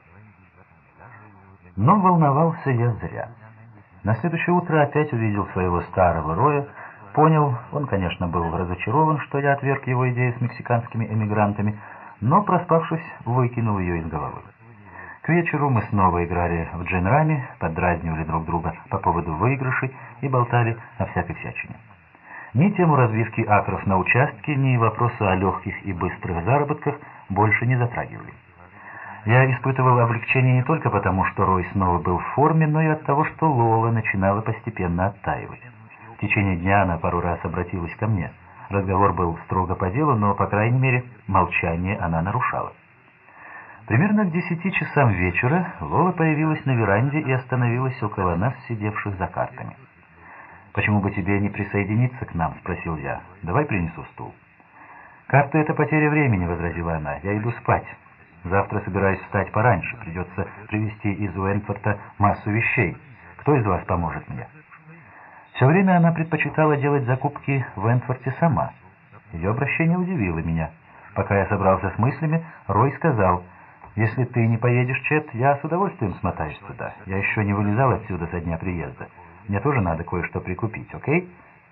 Speaker 1: Но волновался я зря. На следующее утро опять увидел своего старого Роя, понял, он, конечно, был разочарован, что я отверг его идею с мексиканскими эмигрантами, но, проспавшись, выкинул ее из головы. К вечеру мы снова играли в джин-рами, поддразнивали друг друга по поводу выигрышей и болтали о всякой всячине. Ни тему разбивки акров на участке, ни вопросы о легких и быстрых заработках больше не затрагивали. Я испытывал облегчение не только потому, что Рой снова был в форме, но и от того, что Лола начинала постепенно оттаивать. В течение дня она пару раз обратилась ко мне. Разговор был строго по делу, но, по крайней мере, молчание она нарушала. Примерно к 10 часам вечера Лола появилась на веранде и остановилась около нас, сидевших за картами. «Почему бы тебе не присоединиться к нам?» — спросил я. «Давай принесу стул». «Карты — это потеря времени», — возразила она. «Я иду спать. Завтра собираюсь встать пораньше. Придется привезти из Уэнтворта массу вещей. Кто из вас поможет мне?» Все время она предпочитала делать закупки в Уэнтворте сама. Ее обращение удивило меня. Пока я собрался с мыслями, Рой сказал: «Если ты не поедешь, Чет, я с удовольствием смотаюсь туда. Я еще не вылезал отсюда со дня приезда. Мне тоже надо кое-что прикупить, окей?»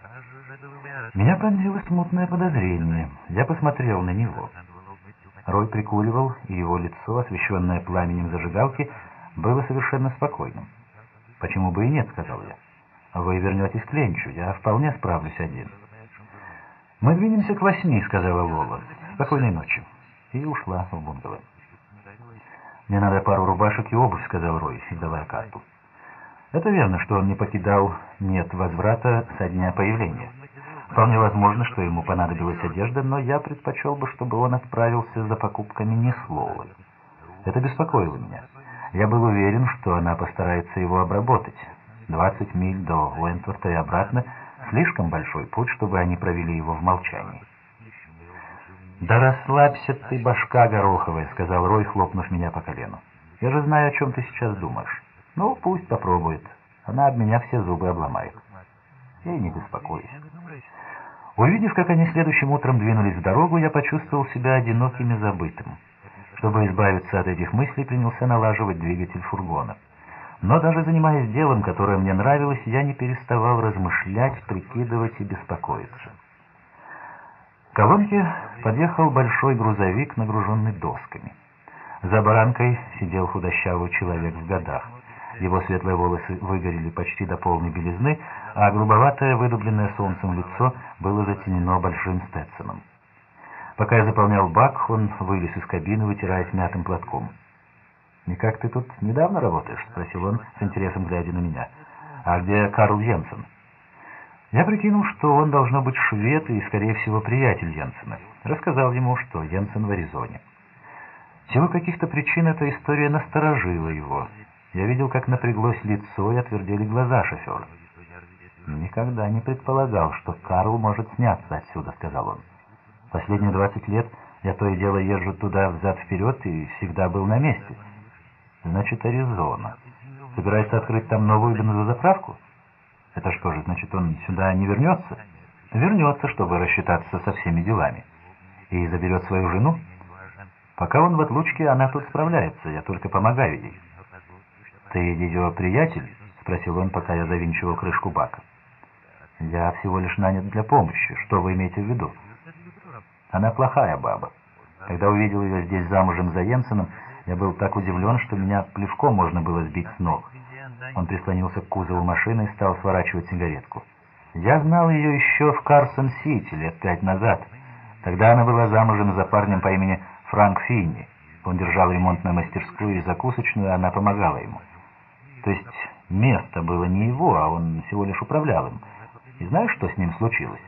Speaker 1: Меня пронзило смутное подозрение. Я посмотрел на него. Рой прикуривал, и его лицо, освещенное пламенем зажигалки, было совершенно спокойным. «Почему бы и нет?» — сказал я. «Вы вернетесь к ленчу, я вполне справлюсь один». «Мы двинемся к 8, — сказала Лола. «Спокойной ночи». И ушла в бунгало. «Мне надо пару рубашек и обувь», — сказал Рой, давая карту. Это верно, что он не покидал «нет возврата» со дня появления. Вполне возможно, что ему понадобилась одежда, но я предпочел бы, чтобы он отправился за покупками не с Лолой. Это беспокоило меня. Я был уверен, что она постарается его обработать. 20 миль до Уэнтворта и обратно — слишком большой путь, чтобы они провели его в молчании. «Да расслабься ты, башка гороховая», — сказал Рой, хлопнув меня по колену. «Я же знаю, о чем ты сейчас думаешь. Ну, пусть попробует. Она об меня все зубы обломает. Я и не беспокоюсь». Увидев, как они следующим утром двинулись в дорогу, я почувствовал себя одиноким и забытым. Чтобы избавиться от этих мыслей, принялся налаживать двигатель фургона. Но даже занимаясь делом, которое мне нравилось, я не переставал размышлять, прикидывать и беспокоиться. К колонке подъехал большой грузовик, нагруженный досками. За баранкой сидел худощавый человек в годах. Его светлые волосы выгорели почти до полной белизны, а грубоватое, выдубленное солнцем лицо было затенено большим стетсоном. Пока я заполнял бак, он вылез из кабины, вытираясь мятым платком. «Никак ты тут недавно работаешь?» — спросил он, с интересом глядя на меня. «А где Карл Йенсен?» Я прикинул, что он должно быть швед и, скорее всего, приятель Йенсена. Рассказал ему, что Йенсен в Аризоне. В силу каких-то причин эта история насторожила его. Я видел, как напряглось лицо и отвердели глаза шофера. «Никогда не предполагал, что Карл может сняться отсюда», — сказал он. «Последние 20 лет я то и дело езжу туда взад-вперед и всегда был на месте». «Значит, Аризона. Собирается открыть там новую бензозаправку? Это что же, значит, он сюда не вернется?» «Вернется, чтобы рассчитаться со всеми делами. И заберет свою жену?» Пока он в отлучке, она тут справляется, я только помогаю ей. «Ты ее приятель?» — спросил он, пока я завинчивал крышку бака. «Я всего лишь нанят для помощи. Что вы имеете в виду?» «Она плохая баба. Когда увидел ее здесь замужем за Йенсеном, я был так удивлен, что меня плевком можно было сбить с ног». Он прислонился к кузову машины и стал сворачивать сигаретку. «Я знал ее еще в Карсон-Сити лет 5 назад. Тогда она была замужем за парнем по имени Франк Финни. Он держал ремонтную мастерскую и закусочную, а она помогала ему. То есть место было не его, а он всего лишь управлял им. И знаешь, что с ним случилось?»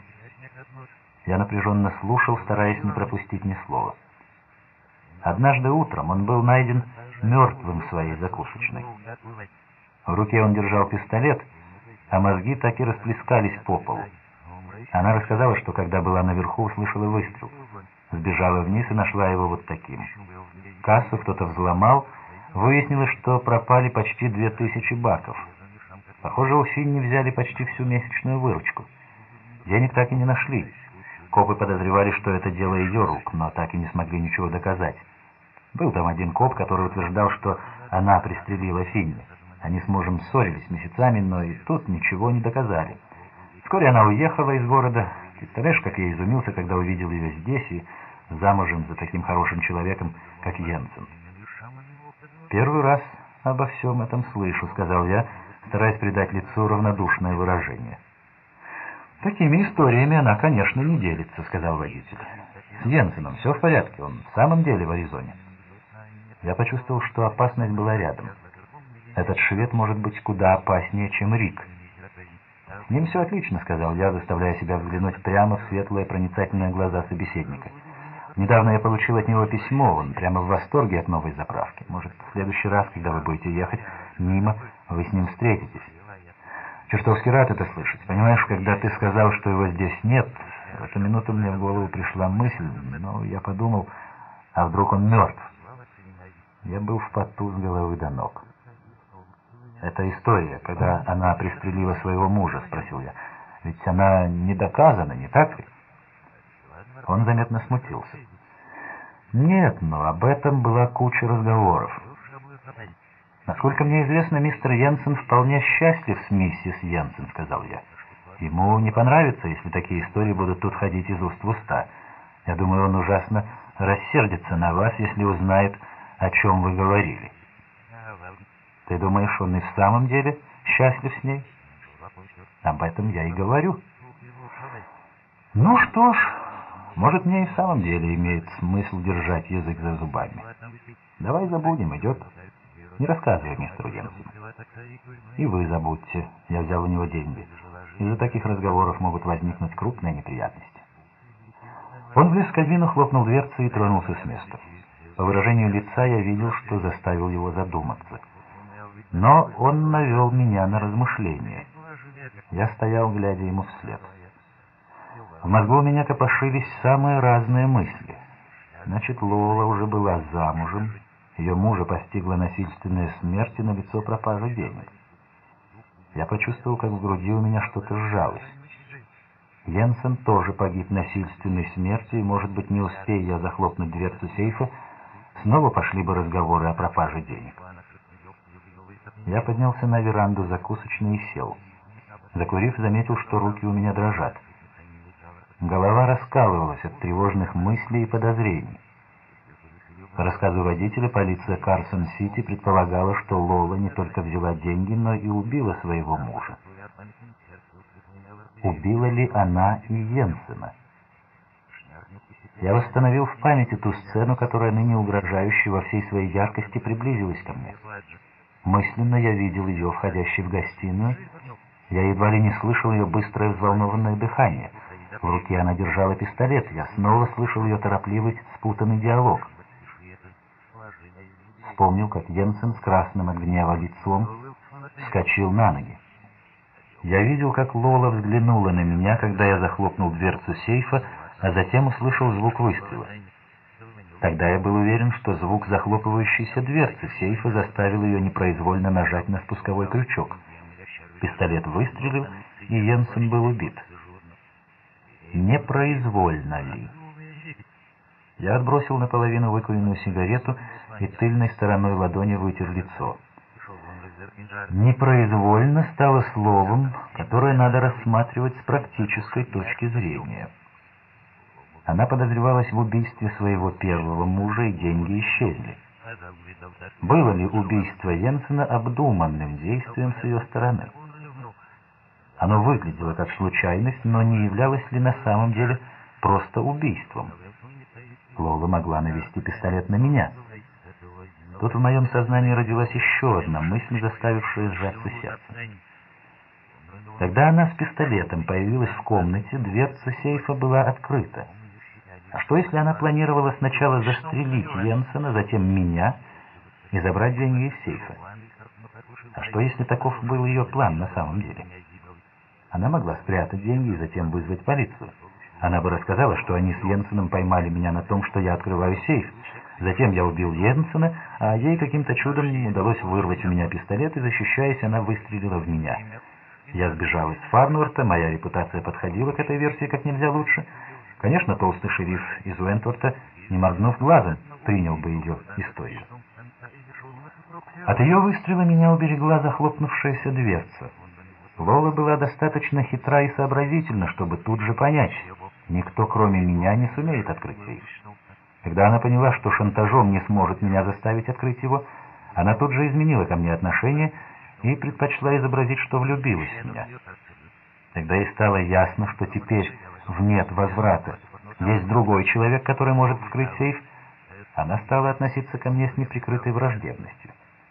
Speaker 1: Я напряженно слушал, стараясь не пропустить ни слова. Однажды утром он был найден мертвым в своей закусочной. В руке он держал пистолет, а мозги так и расплескались по полу. Она рассказала, что когда была наверху, услышала выстрел. Сбежала вниз и нашла его вот таким. Кассу кто-то взломал, выяснилось, что пропали почти 2000 баков. Похоже, у Финни взяли почти всю месячную выручку. Денег так и не нашли. Копы подозревали, что это дело ее рук, но так и не смогли ничего доказать. Был там один коп, который утверждал, что она пристрелила Финни. Они с мужем ссорились месяцами, но и тут ничего не доказали. Вскоре она уехала из города. Представляешь, как я изумился, когда увидел ее здесь и замужем за таким хорошим человеком, как Йенсен. «Первый раз обо всем этом слышу», — сказал я, стараясь придать лицу равнодушное выражение. «Такими историями она, конечно, не делится», — сказал водитель. «С Йенсеном все в порядке, он в самом деле в Аризоне». Я почувствовал, что опасность была рядом. Этот швед может быть куда опаснее, чем Рик. «С ним все отлично», — сказал я, заставляя себя взглянуть прямо в светлые проницательные глаза собеседника. «Недавно я получил от него письмо, он прямо в восторге от новой заправки. Может, в следующий раз, когда вы будете ехать мимо, вы с ним встретитесь». «Чертовски рад это слышать. Понимаешь, когда ты сказал, что его здесь нет, в эту минуту мне в голову пришла мысль, но я подумал, а вдруг он мертв?» Я был в поту с головы до ног. «Это история, когда она пристрелила своего мужа?» — спросил я. «Ведь она не доказана, не так ли?» Он заметно смутился. «Нет, но об этом была куча разговоров. Насколько мне известно, мистер Йенсен вполне счастлив с миссис Йенсен», — сказал я. «Ему не понравится, если такие истории будут тут ходить из уст в уста. Я думаю, он ужасно рассердится на вас, если узнает, о чем вы говорили». «Ты думаешь, он и в самом деле счастлив с ней?» «Об этом я и говорю». «Ну что ж, может, мне и в самом деле имеет смысл держать язык за зубами. Давай забудем, идет. Не рассказывай мистеру Йенсену. И вы забудьте, я взял у него деньги. Из-за таких разговоров могут возникнуть крупные неприятности». Он влез в кабину, хлопнул дверцей и тронулся с места. По выражению лица я видел, что заставил его задуматься. Но он навел меня на размышления. Я стоял, глядя ему вслед. В мозгу у меня копошились самые разные мысли. Значит, Лола уже была замужем, ее мужа постигла насильственная смерть и налицо пропажа денег. Я почувствовал, как в груди у меня что-то сжалось. Йенсен тоже погиб насильственной смертью, и, может быть, не успея я захлопнуть дверцу сейфа, снова пошли бы разговоры о пропаже денег. Я поднялся на веранду закусочной и сел. Закурив, заметил, что руки у меня дрожат. Голова раскалывалась от тревожных мыслей и подозрений. По рассказу водителя, полиция Карсон-Сити предполагала, что Лола не только взяла деньги, но и убила своего мужа. Убила ли она и Йенсена? Я восстановил в памяти ту сцену, которая ныне угрожающе во всей своей яркости приблизилась ко мне. Мысленно я видел ее, входящей в гостиную. Я едва ли не слышал ее быстрое взволнованное дыхание. В руке она держала пистолет. Я снова слышал ее торопливый, спутанный диалог. Вспомнил, как Йенсен с красным от гнева лицом вскочил на ноги. Я видел, как Лола взглянула на меня, когда я захлопнул дверцу сейфа, а затем услышал звук выстрела. Тогда я был уверен, что звук захлопывающейся дверцы сейфа заставил ее непроизвольно нажать на спусковой крючок. Пистолет выстрелил, и Йенсен был убит. Непроизвольно ли? Я отбросил наполовину выкуренную сигарету и тыльной стороной ладони вытер лицо. Непроизвольно стало словом, которое надо рассматривать с практической точки зрения. Она подозревалась в убийстве своего первого мужа, и деньги исчезли. Было ли убийство Йенсена обдуманным действием с ее стороны? Оно выглядело как случайность, но не являлось ли на самом деле просто убийством? Лола могла навести пистолет на меня. Тут в моем сознании родилась еще одна мысль, заставившая сжаться сердце. Когда она с пистолетом появилась в комнате, дверца сейфа была открыта. А что, если она планировала сначала застрелить Йенсена, затем меня и забрать деньги из сейфа? А что, если таков был ее план на самом деле? Она могла спрятать деньги и затем вызвать полицию. Она бы рассказала, что они с Йенсеном поймали меня на том, что я открываю сейф. Затем я убил Йенсена, а ей каким-то чудом удалось вырвать у меня пистолет, и, защищаясь, она выстрелила в меня. Я сбежал из Фарнворта, моя репутация подходила к этой версии как нельзя лучше. Конечно, толстый шериф из Уэнтворта, не моргнув глазом, принял бы ее историю. От ее выстрела меня уберегла захлопнувшаяся дверца. Лола была достаточно хитра и сообразительна, чтобы тут же понять, никто кроме меня не сумеет открыть сейф. Когда она поняла, что шантажом не сможет меня заставить открыть его, она тут же изменила ко мне отношение и предпочла изобразить, что влюбилась в меня. Тогда ей стало ясно, что теперь в «нет возврата» есть другой человек, который может вскрыть сейф, она стала относиться ко мне с неприкрытой враждебностью.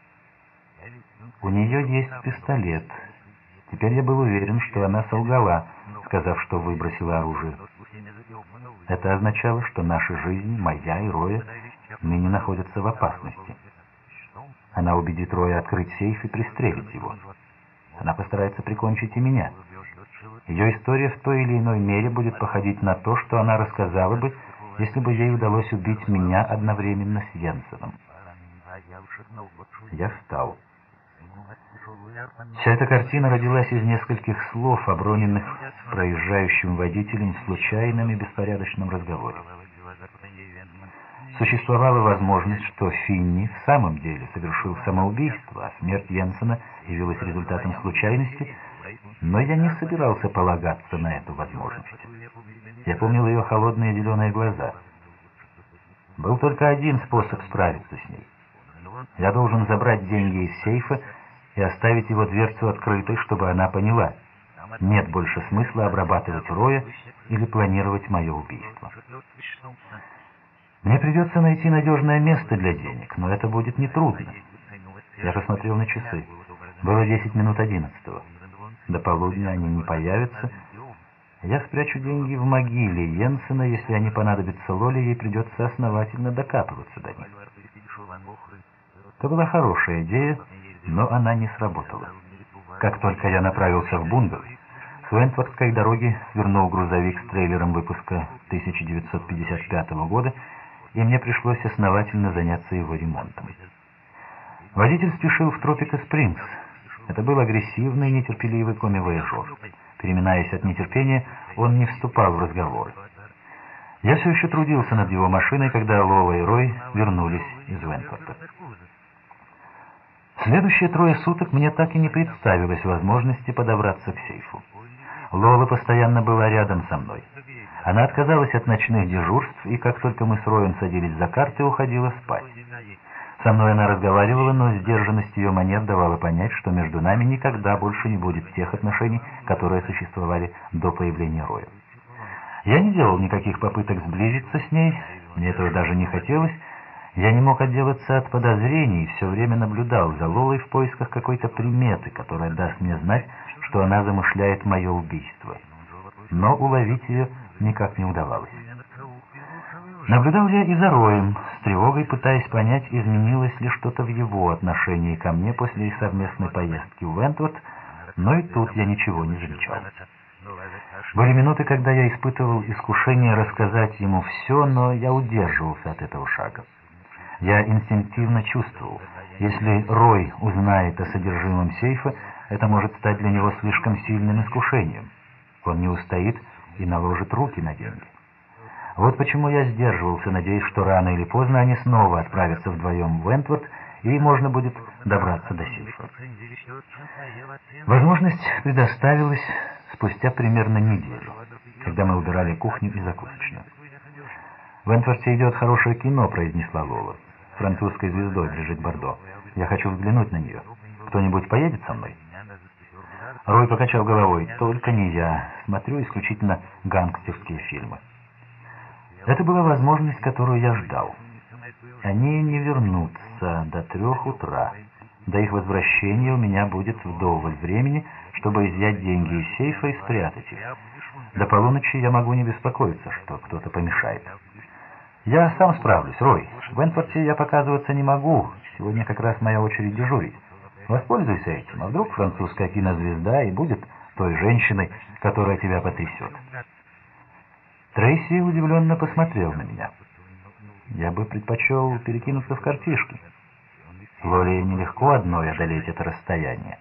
Speaker 1: У нее есть пистолет. Теперь я был уверен, что она солгала, сказав, что выбросила оружие. Это означало, что наша жизнь, моя и Роя, ныне находятся в опасности. Она убедит Роя открыть сейф и пристрелить его. Она постарается прикончить и меня. Ее история в той или иной мере будет походить на то, что она рассказала бы, если бы ей удалось убить меня одновременно с Йенсеном. Я встал. Вся эта картина родилась из нескольких слов, оброненных проезжающим водителем в случайном и беспорядочном разговоре. Существовала возможность, что Финни в самом деле совершил самоубийство, а смерть Йенсена явилась результатом случайности, но я не собирался полагаться на эту возможность. Я помнил ее холодные зеленые глаза. Был только один способ справиться с ней. Я должен забрать деньги из сейфа и оставить его дверцу открытой, чтобы она поняла, нет больше смысла обрабатывать Роя или планировать мое убийство. Мне придется найти надежное место для денег, но это будет нетрудно. Я посмотрел на часы. Было 10 минут 11-го. До полудня они не появятся. Я спрячу деньги в могиле Йенсена. Если они понадобятся Лоле, ей придется основательно докапываться до них. Это была хорошая идея, но она не сработала. Как только я направился в Бундер, с Уэнтвордской дороги свернул грузовик с трейлером выпуска 1955 года, и мне пришлось основательно заняться его ремонтом. Водитель спешил в Тропико-Спрингс. Это был агрессивный, нетерпеливый комми-вояжер. Переминаясь от нетерпения, он не вступал в разговоры. Я все еще трудился над его машиной, когда Лола и Рой вернулись из Уэнтворта. Следующие 3 суток мне так и не представилось возможности подобраться к сейфу. Лола постоянно была рядом со мной. Она отказалась от ночных дежурств, и как только мы с Роем садились за карты, уходила спать. Со мной она разговаривала, но сдержанность ее манер давала понять, что между нами никогда больше не будет тех отношений, которые существовали до появления Роя. Я не делал никаких попыток сблизиться с ней, мне этого даже не хотелось. Я не мог отделаться от подозрений и все время наблюдал за Лолой в поисках какой-то приметы, которая даст мне знать, что она замышляет мое убийство. Но уловить ее никак не удавалось. Наблюдал я и за Роем, с тревогой пытаясь понять, изменилось ли что-то в его отношении ко мне после их совместной поездки в Уэнтворт, но и тут я ничего не замечал. Были минуты, когда я испытывал искушение рассказать ему все, но я удерживался от этого шага. Я инстинктивно чувствовал, если Рой узнает о содержимом сейфа, это может стать для него слишком сильным искушением. Он не устоит и наложит руки на деньги. Вот почему я сдерживался, надеясь, что рано или поздно они снова отправятся вдвоем в Вентворд, и можно будет добраться до сейфа. Возможность предоставилась спустя примерно неделю, когда мы убирали кухню и закусочную. «В Вентворте идет хорошее кино», — произнесла Лола. «С французской звездой Брижит Бардо. Я хочу взглянуть на нее. Кто-нибудь поедет со мной?» Рой покачал головой. «Только не я. Смотрю исключительно гангстерские фильмы». Это была возможность, которую я ждал. Они не вернутся до 3 утра. До их возвращения у меня будет вдоволь времени, чтобы изъять деньги из сейфа и спрятать их. До полуночи я могу не беспокоиться, что кто-то помешает. «Я сам справлюсь, Рой. В Вентворте я показываться не могу. Сегодня как раз моя очередь дежурить. Воспользуйся этим, а вдруг французская кинозвезда и будет той женщиной, которая тебя потрясет». Трейси удивленно посмотрел на меня. «Я бы предпочел перекинуться в картишки. Лоле нелегко одной одолеть это расстояние».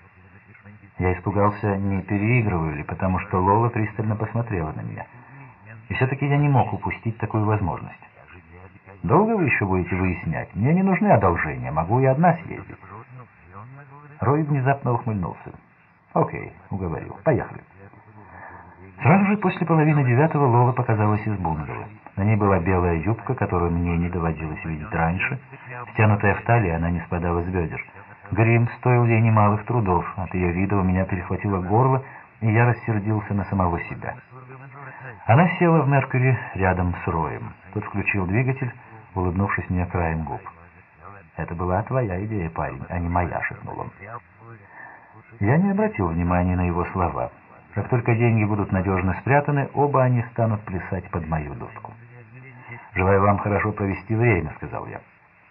Speaker 1: Я испугался, не переигрываю ли, потому что Лола пристально посмотрела на меня. И все-таки я не мог упустить такую возможность. «Долго вы еще будете выяснять? Мне не нужны одолжения, могу и одна съездить». Рой внезапно ухмыльнулся. «Окей», — уговорил, — «поехали». Сразу же после 8:30 Лола показалась из бунгало. На ней была белая юбка, которую мне не доводилось видеть раньше. Стянутая в талии, она не спадала с бедер. Грим стоил ей немалых трудов. От ее вида у меня перехватило горло, и я рассердился на самого себя. Она села в Меркьюри рядом с Роем. Тот включил двигатель, улыбнувшись мне краем губ. «Это была твоя идея, парень, а не моя», — шепнул он. Я не обратил внимания на его слова. Как только деньги будут надежно спрятаны, оба они станут плясать под мою дудку. «Желаю вам хорошо провести время», — сказал я.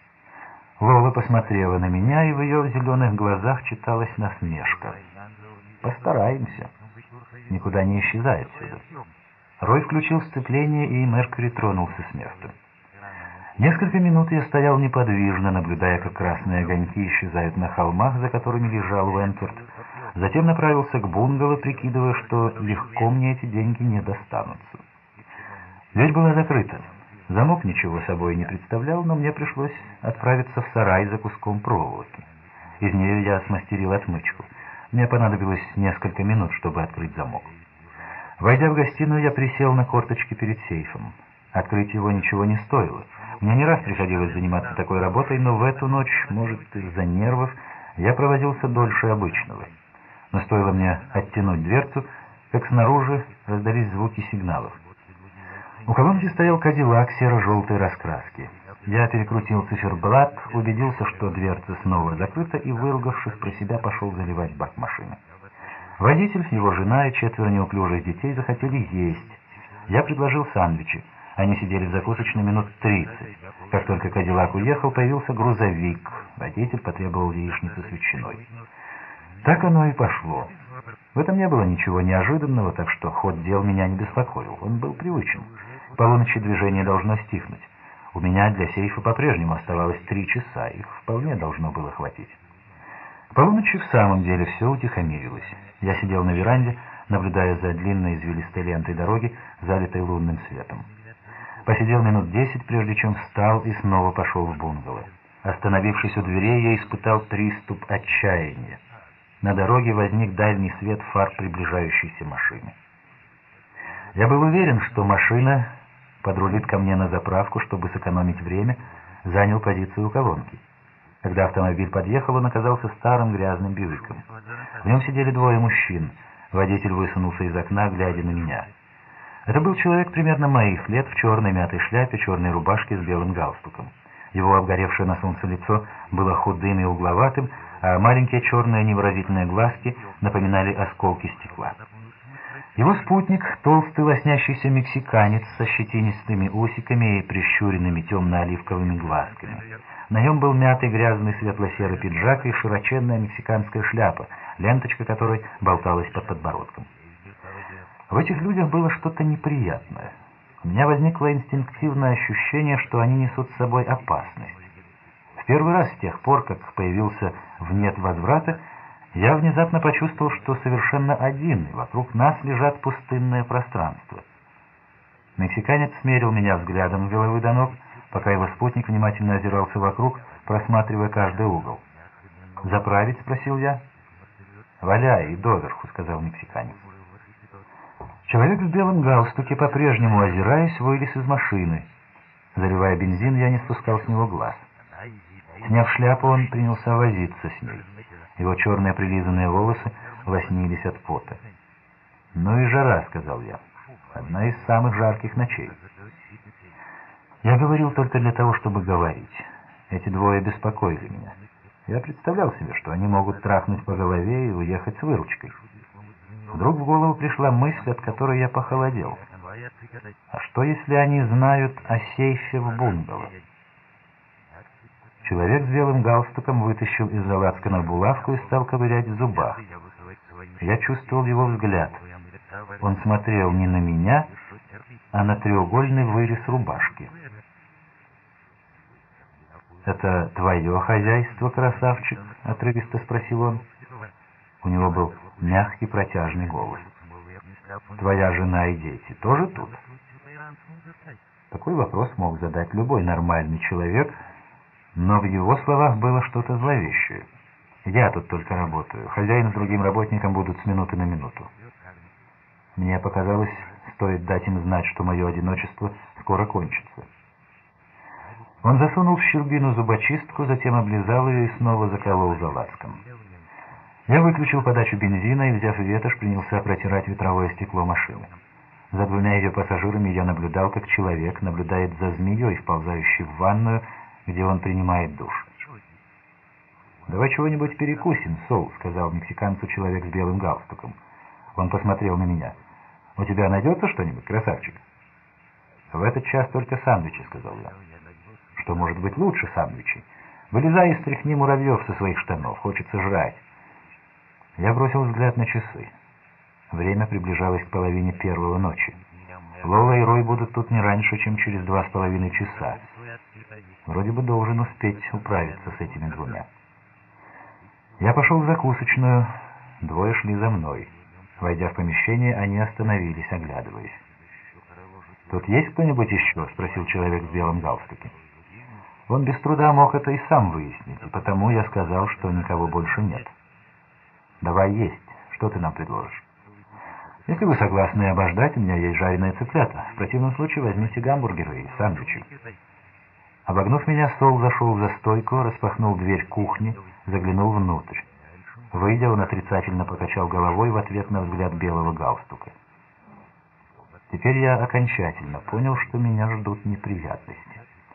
Speaker 1: Лола посмотрела на меня, и в ее зеленых глазах читалась насмешка. «Постараемся. Никуда не исчезай отсюда». Рой включил сцепление, и Меркьюри тронулся с места. Несколько минут я стоял неподвижно, наблюдая, как красные огоньки исчезают на холмах, за которыми лежал Вентворд. Затем направился к бунгало, прикидывая, что легко мне эти деньги не достанутся. Дверь была закрыта. Замок ничего собой не представлял, но мне пришлось отправиться в сарай за куском проволоки. Из нее я смастерил отмычку. Мне понадобилось несколько минут, чтобы открыть замок. Войдя в гостиную, я присел на корточки перед сейфом. Открыть его ничего не стоило. Мне не раз приходилось заниматься такой работой, но в эту ночь, может, из-за нервов, я провозился дольше обычного. Но стоило мне оттянуть дверцу, как снаружи раздались звуки сигналов. У колонки стоял кадиллак серо-желтой раскраски. Я перекрутил циферблат, убедился, что дверца снова закрыта, и, выругавшись про себя, пошел заливать бак машины. Водитель, его жена и 4 неуклюжих детей захотели есть. Я предложил сэндвичи. Они сидели в закусочной минут 30. Как только кадиллак уехал, появился грузовик. Водитель потребовал яичницу с ветчиной. Так оно и пошло. В этом не было ничего неожиданного, так что ход дел меня не беспокоил. Он был привычен. К полуночи движение должно стихнуть. У меня для сейфа по-прежнему оставалось 3 часа. Их вполне должно было хватить. К полуночи в самом деле все утихомирилось. Я сидел на веранде, наблюдая за длинной извилистой лентой дороги, залитой лунным светом. Посидел минут 10, прежде чем встал и снова пошел в бунгало. Остановившись у дверей, я испытал приступ отчаяния. На дороге возник дальний свет фар приближающейся машины. Я был уверен, что машина подрулит ко мне на заправку, чтобы сэкономить время, занял позицию у колонки. Когда автомобиль подъехал, он оказался старым грязным Бьюиком. В нем сидели 2 мужчин. Водитель высунулся из окна, глядя на меня. Это был человек примерно моих лет, в черной мятой шляпе, черной рубашке с белым галстуком. Его обгоревшее на солнце лицо было худым и угловатым, а маленькие черные невыразительные глазки напоминали осколки стекла. Его спутник, толстый лоснящийся мексиканец со щетинистыми усиками и прищуренными темно-оливковыми глазками. На нем был мятый грязный светло-серый пиджак и широченная мексиканская шляпа, ленточка которой болталась под подбородком. В этих людях было что-то неприятное. У меня возникло инстинктивное ощущение, что они несут с собой опасность. В первый раз с тех пор, как появился в «Нет возврата», я внезапно почувствовал, что совершенно один, и вокруг нас лежат пустынное пространство. Мексиканец смерил меня взглядом с головы до ног, пока его спутник внимательно озирался вокруг, просматривая каждый угол. «Заправить?» — спросил я. «Валяй, и доверху», — сказал мексиканец. Человек в белом галстуке, по-прежнему озираясь, вылез из машины. Заливая бензин, я не спускал с него глаз. Сняв шляпу, он принялся возиться с ней. Его черные прилизанные волосы лоснились от пота. «Ну и жара», — сказал я. «Одна из самых жарких ночей». Я говорил только для того, чтобы говорить. Эти двое беспокоили меня. Я представлял себе, что они могут трахнуть по голове и уехать с выручкой. Вдруг в голову пришла мысль, от которой я похолодел. А что, если они знают о сейфе в бунгало? Человек с белым галстуком вытащил из-за лацкана булавку и стал ковырять в зубах. Я чувствовал его взгляд. Он смотрел не на меня, а на треугольный вырез рубашки. «Это твое хозяйство, красавчик?» — отрывисто спросил он. У него был мягкий протяжный голос. «Твоя жена и дети тоже тут?» Такой вопрос мог задать любой нормальный человек, но в его словах было что-то зловещее. «Я тут только работаю. Хозяин с другим работником будут с минуты на минуту». Мне показалось, стоит дать им знать, что мое одиночество скоро кончится. Он засунул в щербину зубочистку, затем облизал ее и снова заколол за лацком. Я выключил подачу бензина и, взяв ветошь, принялся протирать ветровое стекло машины. За двумя ее пассажирами я наблюдал, как человек наблюдает за змеей, вползающей в ванную, где он принимает душ. «Давай чего-нибудь перекусим, Сол», — сказал мексиканцу человек с белым галстуком. Он посмотрел на меня. «У тебя найдется что-нибудь, красавчик?» «В этот час только сандвичи», — сказал я. «Что может быть лучше сандвичей? Вылезай и стряхни муравьев со своих штанов, хочется жрать». Я бросил взгляд на часы. Время приближалось к половине первого ночи. Лола и Рой будут тут не раньше, чем через 2,5 часа. Вроде бы должен успеть управиться с этими двумя. Я пошел в закусочную, двое шли за мной. Войдя в помещение, они остановились, оглядываясь. «Тут есть кто-нибудь еще?» — спросил человек в белом галстуке. Он без труда мог это и сам выяснить, и потому я сказал, что никого больше нет. «Давай есть. Что ты нам предложишь?» «Если вы согласны обождать, у меня есть жареные цыплята. В противном случае возьмите гамбургеры и сандвичи». Обогнув меня, Сол зашел за стойку, распахнул дверь кухни, заглянул внутрь. Выйдя, он отрицательно покачал головой в ответ на взгляд белого галстука. Теперь я окончательно понял, что меня ждут неприятности.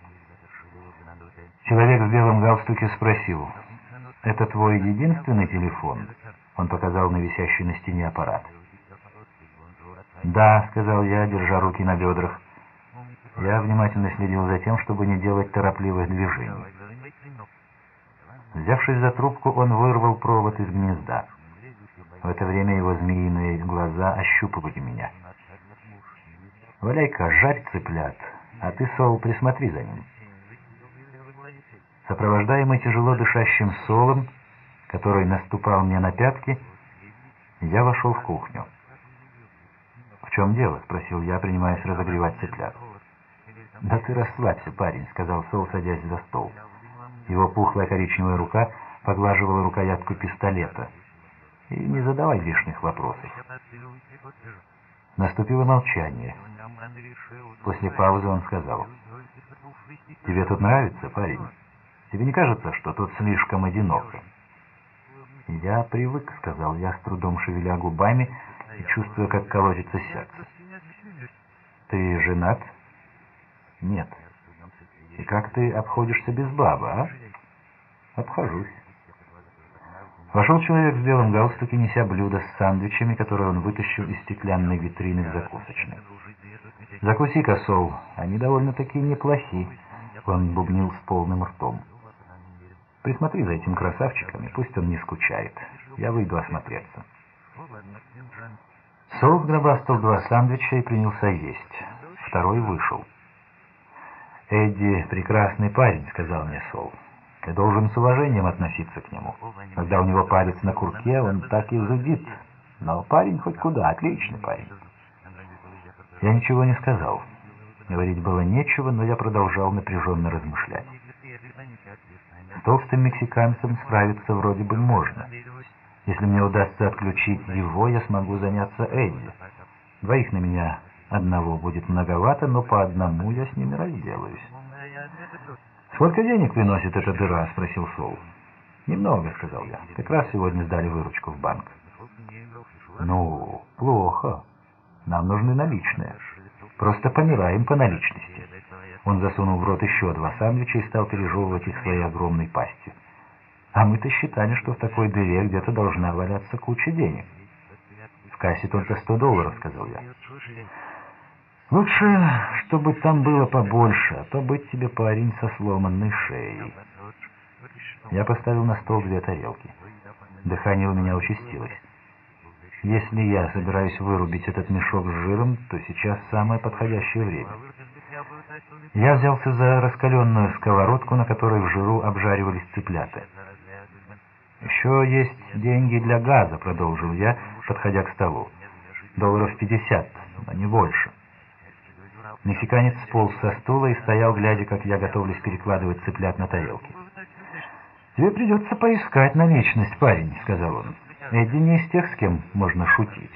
Speaker 1: Человек в белом галстуке спросил: «Это твой единственный телефон?» Он показал на висящий на стене аппарат. «Да», — сказал я, держа руки на бедрах. Я внимательно следил за тем, чтобы не делать торопливых движений. Взявшись за трубку, он вырвал провод из гнезда. В это время его змеиные глаза ощупывали меня. «Валяй-ка, жарь цыплят, а ты, Сол, присмотри за ним». Сопровождаемый тяжело дышащим Солом, который наступал мне на пятки, я вошел в кухню. «В чем дело?» — спросил я, принимаясь разогревать цыплят. «Да ты расслабься, парень», — сказал Сол, садясь за стол. Его пухлая коричневая рука поглаживала рукоятку пистолета. «И не задавай лишних вопросов». Наступило молчание. После паузы он сказал: «Тебе тут нравится, парень? Тебе не кажется, что тут слишком одиноко?» «Я привык», — сказал я, с трудом шевеля губами и чувствуя, как колотится сердце. «Ты женат?» «Нет». «И как ты обходишься без бабы, а?» «Обхожусь». Вошел человек в белом галстуке, неся блюдо с сандвичами, которые он вытащил из стеклянной витрины в закусочной. «Закуси-ка, Сол, они довольно-таки неплохи», — он бубнил с полным ртом. «Присмотри за этим красавчиком, и пусть он не скучает. Я выйду осмотреться». Сол сгробастал 2 сандвича и принялся есть. Второй вышел. «Эдди — прекрасный парень», — сказал мне Сол. «Ты должен с уважением относиться к нему. Когда у него палец на курке, он так и зудит. Но парень хоть куда, отличный парень». Я ничего не сказал. Говорить было нечего, но я продолжал напряженно размышлять. С толстым мексиканцем справиться вроде бы можно. Если мне удастся отключить его, я смогу заняться Эдди. Двоих на меня одного будет многовато, но по одному я с ними разделаюсь. «Сколько денег приносит эта дыра?» — спросил Сол. «Немного», — сказал я. «Как раз сегодня сдали выручку в банк». «Ну, плохо. Нам нужны наличные. Просто помираем по наличности». Он засунул в рот еще 2 сэндвича и стал пережевывать их своей огромной пастью. «А мы-то считали, что в такой дыре где-то должна валяться куча денег». «В кассе только $100, — сказал я. «Лучше, чтобы там было побольше, а то быть тебе, парень, со сломанной шеей». Я поставил на стол 2 тарелки. Дыхание у меня участилось. Если я собираюсь вырубить этот мешок с жиром, то сейчас самое подходящее время. Я взялся за раскаленную сковородку, на которой в жиру обжаривались цыплята. «Еще есть деньги для газа», — продолжил я, подходя к столу. $50, но не больше. Мексиканец сполз со стула и стоял, глядя, как я готовлюсь перекладывать цыплят на тарелки. «Тебе придется поискать наличность, парень», — сказал он. «Эдди не из тех, с кем можно шутить».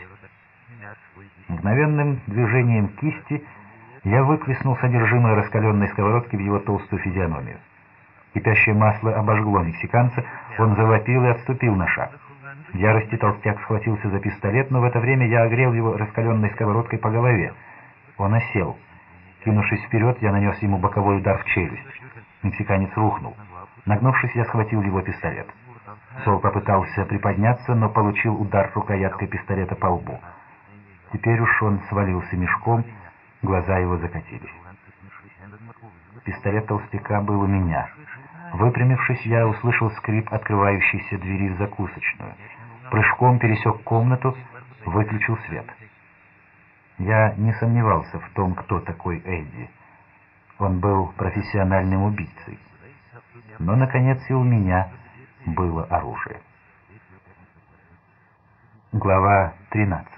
Speaker 1: Мгновенным движением кисти я выплеснул содержимое раскаленной сковородки в его толстую физиономию. Кипящее масло обожгло мексиканца, он завопил и отступил на шаг. В ярости толстяк схватился за пистолет, но в это время я огрел его раскаленной сковородкой по голове. Он осел. Кинувшись вперед, я нанес ему боковой удар в челюсть. Мексиканец рухнул. Нагнувшись, я схватил его пистолет. Сол попытался приподняться, но получил удар рукояткой пистолета по лбу. Теперь уж он свалился мешком, глаза его закатились. Пистолет толстяка был у меня. Выпрямившись, я услышал скрип открывающейся двери в закусочную. Прыжком пересек комнату, выключил свет. Я не сомневался в том, кто такой Эдди. Он был профессиональным убийцей. Но, наконец, и у меня было оружие. Глава 13.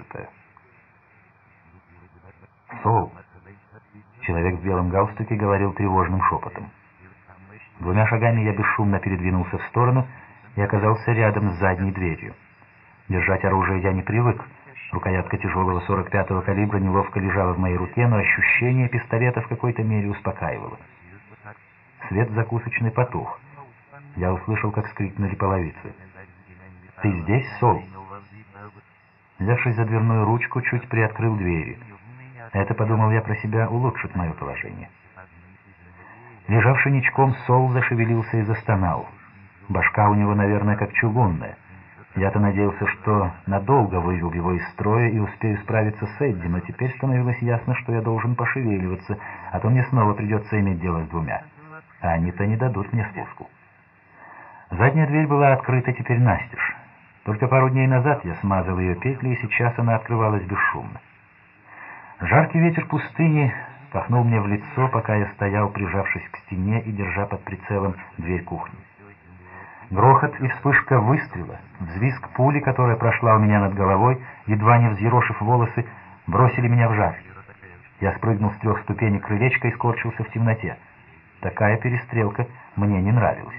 Speaker 1: «Сол!» Человек в белом галстуке говорил тревожным шепотом. 2 шагами я бесшумно передвинулся в сторону и оказался рядом с задней дверью. Держать оружие я не привык. Рукоятка тяжелого 45-го калибра неловко лежала в моей руке, но ощущение пистолета в какой-то мере успокаивало. Свет закусочной потух. Я услышал, как скрипнули половицы. «Ты здесь, Сол?» Взявшись за дверную ручку, чуть приоткрыл двери. Это, подумал я про себя, улучшит мое положение. Лежавший ничком Сол зашевелился и застонал. Башка у него, наверное, как чугунная. Я-то надеялся, что надолго вывел его из строя и успею справиться с Эдди, но теперь становилось ясно, что я должен пошевеливаться, а то мне снова придется иметь дело с 2. А они-то не дадут мне спуску. Задняя дверь была открыта теперь настежь. Только пару дней назад я смазал ее петли, и сейчас она открывалась бесшумно. Жаркий ветер пустыни пахнул мне в лицо, пока я стоял, прижавшись к стене и держа под прицелом дверь кухни. Грохот и вспышка выстрела, взвизг пули, которая прошла у меня над головой, едва не взъерошив волосы, бросили меня в жар. Я спрыгнул с 3 ступенек крылечка и скорчился в темноте. Такая перестрелка мне не нравилась.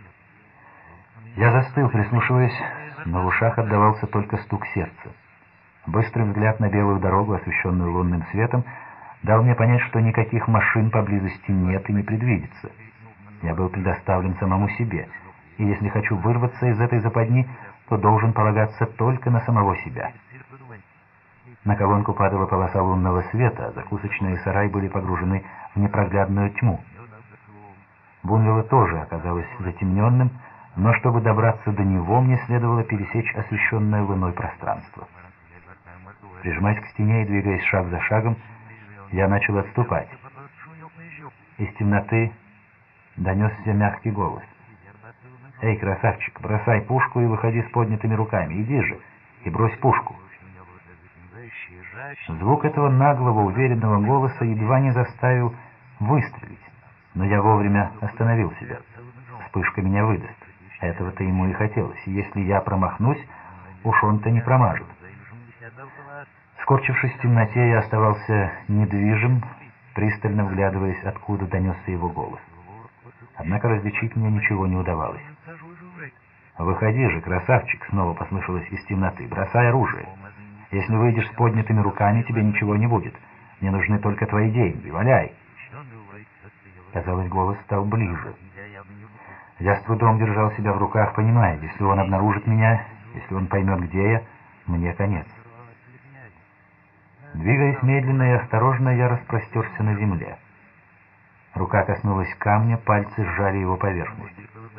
Speaker 1: Я застыл, прислушиваясь, но в ушах отдавался только стук сердца. Быстрый взгляд на белую дорогу, освещенную лунным светом, дал мне понять, что никаких машин поблизости нет и не предвидится. Я был предоставлен самому себе, и если хочу вырваться из этой западни, то должен полагаться только на самого себя. На колонку падала полоса лунного света, а закусочные сараи были погружены в непроглядную тьму. Бунгало тоже оказалось затемненным, но чтобы добраться до него, мне следовало пересечь освещенное луной пространство. Прижимаясь к стене и двигаясь шаг за шагом, я начал отступать. Из темноты донесся мягкий голос. «Эй, красавчик, бросай пушку и выходи с поднятыми руками. Иди же и брось пушку». Звук этого наглого, уверенного голоса едва не заставил выстрелить, но я вовремя остановил себя. Вспышка меня выдаст. Этого-то ему и хотелось, и если я промахнусь, уж он-то не промажет. Скорчившись в темноте, я оставался недвижим, пристально вглядываясь, откуда донесся его голос. Однако различить мне ничего не удавалось. «Выходи же, красавчик!» — снова послышалось из темноты. «Бросай оружие! Если выйдешь с поднятыми руками, тебе ничего не будет. Мне нужны только твои деньги. Валяй!» Казалось, голос стал ближе. Я с трудом держал себя в руках, понимая, если он обнаружит меня, если он поймет, где я, мне конец. Двигаясь медленно и осторожно, я распростерся на земле. Рука коснулась камня, пальцы сжали его поверхность.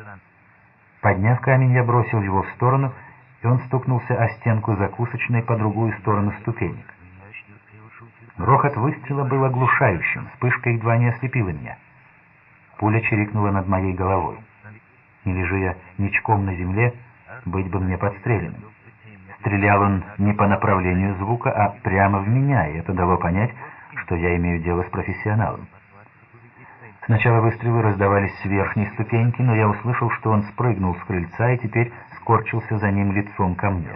Speaker 1: Подняв камень, я бросил его в сторону, и он стукнулся о стенку закусочной по другую сторону ступенек. Грохот выстрела был оглушающим, вспышка едва не ослепила меня. Пуля чирикнула над моей головой. Не лежа я ничком на земле, быть бы мне подстреленным. Стрелял он не по направлению звука, а прямо в меня, и это дало понять, что я имею дело с профессионалом. Сначала выстрелы раздавались с верхней ступеньки, но я услышал, что он спрыгнул с крыльца и теперь скорчился за ним лицом ко мне.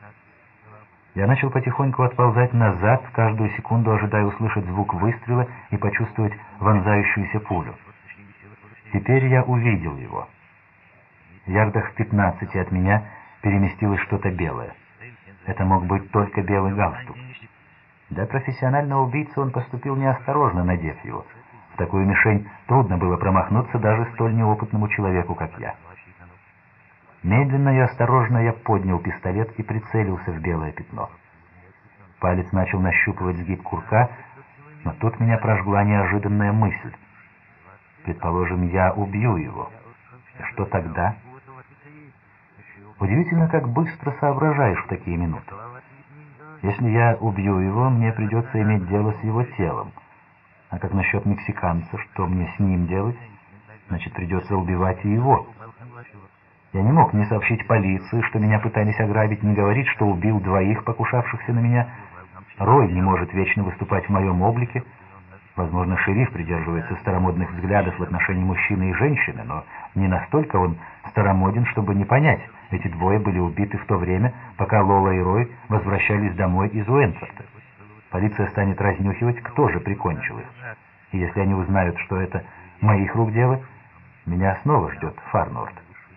Speaker 1: Я начал потихоньку отползать назад, каждую секунду ожидая услышать звук выстрела и почувствовать вонзающуюся пулю. Теперь я увидел его. В ярдах в 15 от меня переместилось что-то белое. Это мог быть только белый галстук. Для профессионального убийцы он поступил неосторожно, надев его. В такую мишень трудно было промахнуться даже столь неопытному человеку, как я. Медленно и осторожно я поднял пистолет и прицелился в белое пятно. Палец начал нащупывать сгиб курка, но тут меня прожгла неожиданная мысль. Предположим, я убью его. Что тогда? Удивительно, как быстро соображаешь в такие минуты. Если я убью его, мне придется иметь дело с его телом. А как насчет мексиканца, что мне с ним делать? Значит, придется убивать и его. Я не мог ни сообщить полиции, что меня пытались ограбить, ни говорить, что убил двоих, покушавшихся на меня. Рой не может вечно выступать в моем облике. Возможно, шериф придерживается старомодных взглядов в отношении мужчины и женщины, но не настолько он старомоден, чтобы не понять. Эти двое были убиты в то время, пока Лола и Рой возвращались домой из Уэнтворта. Полиция станет разнюхивать, кто же прикончил их. И если они узнают, что это моих рук дело, меня снова ждет Фарнорд.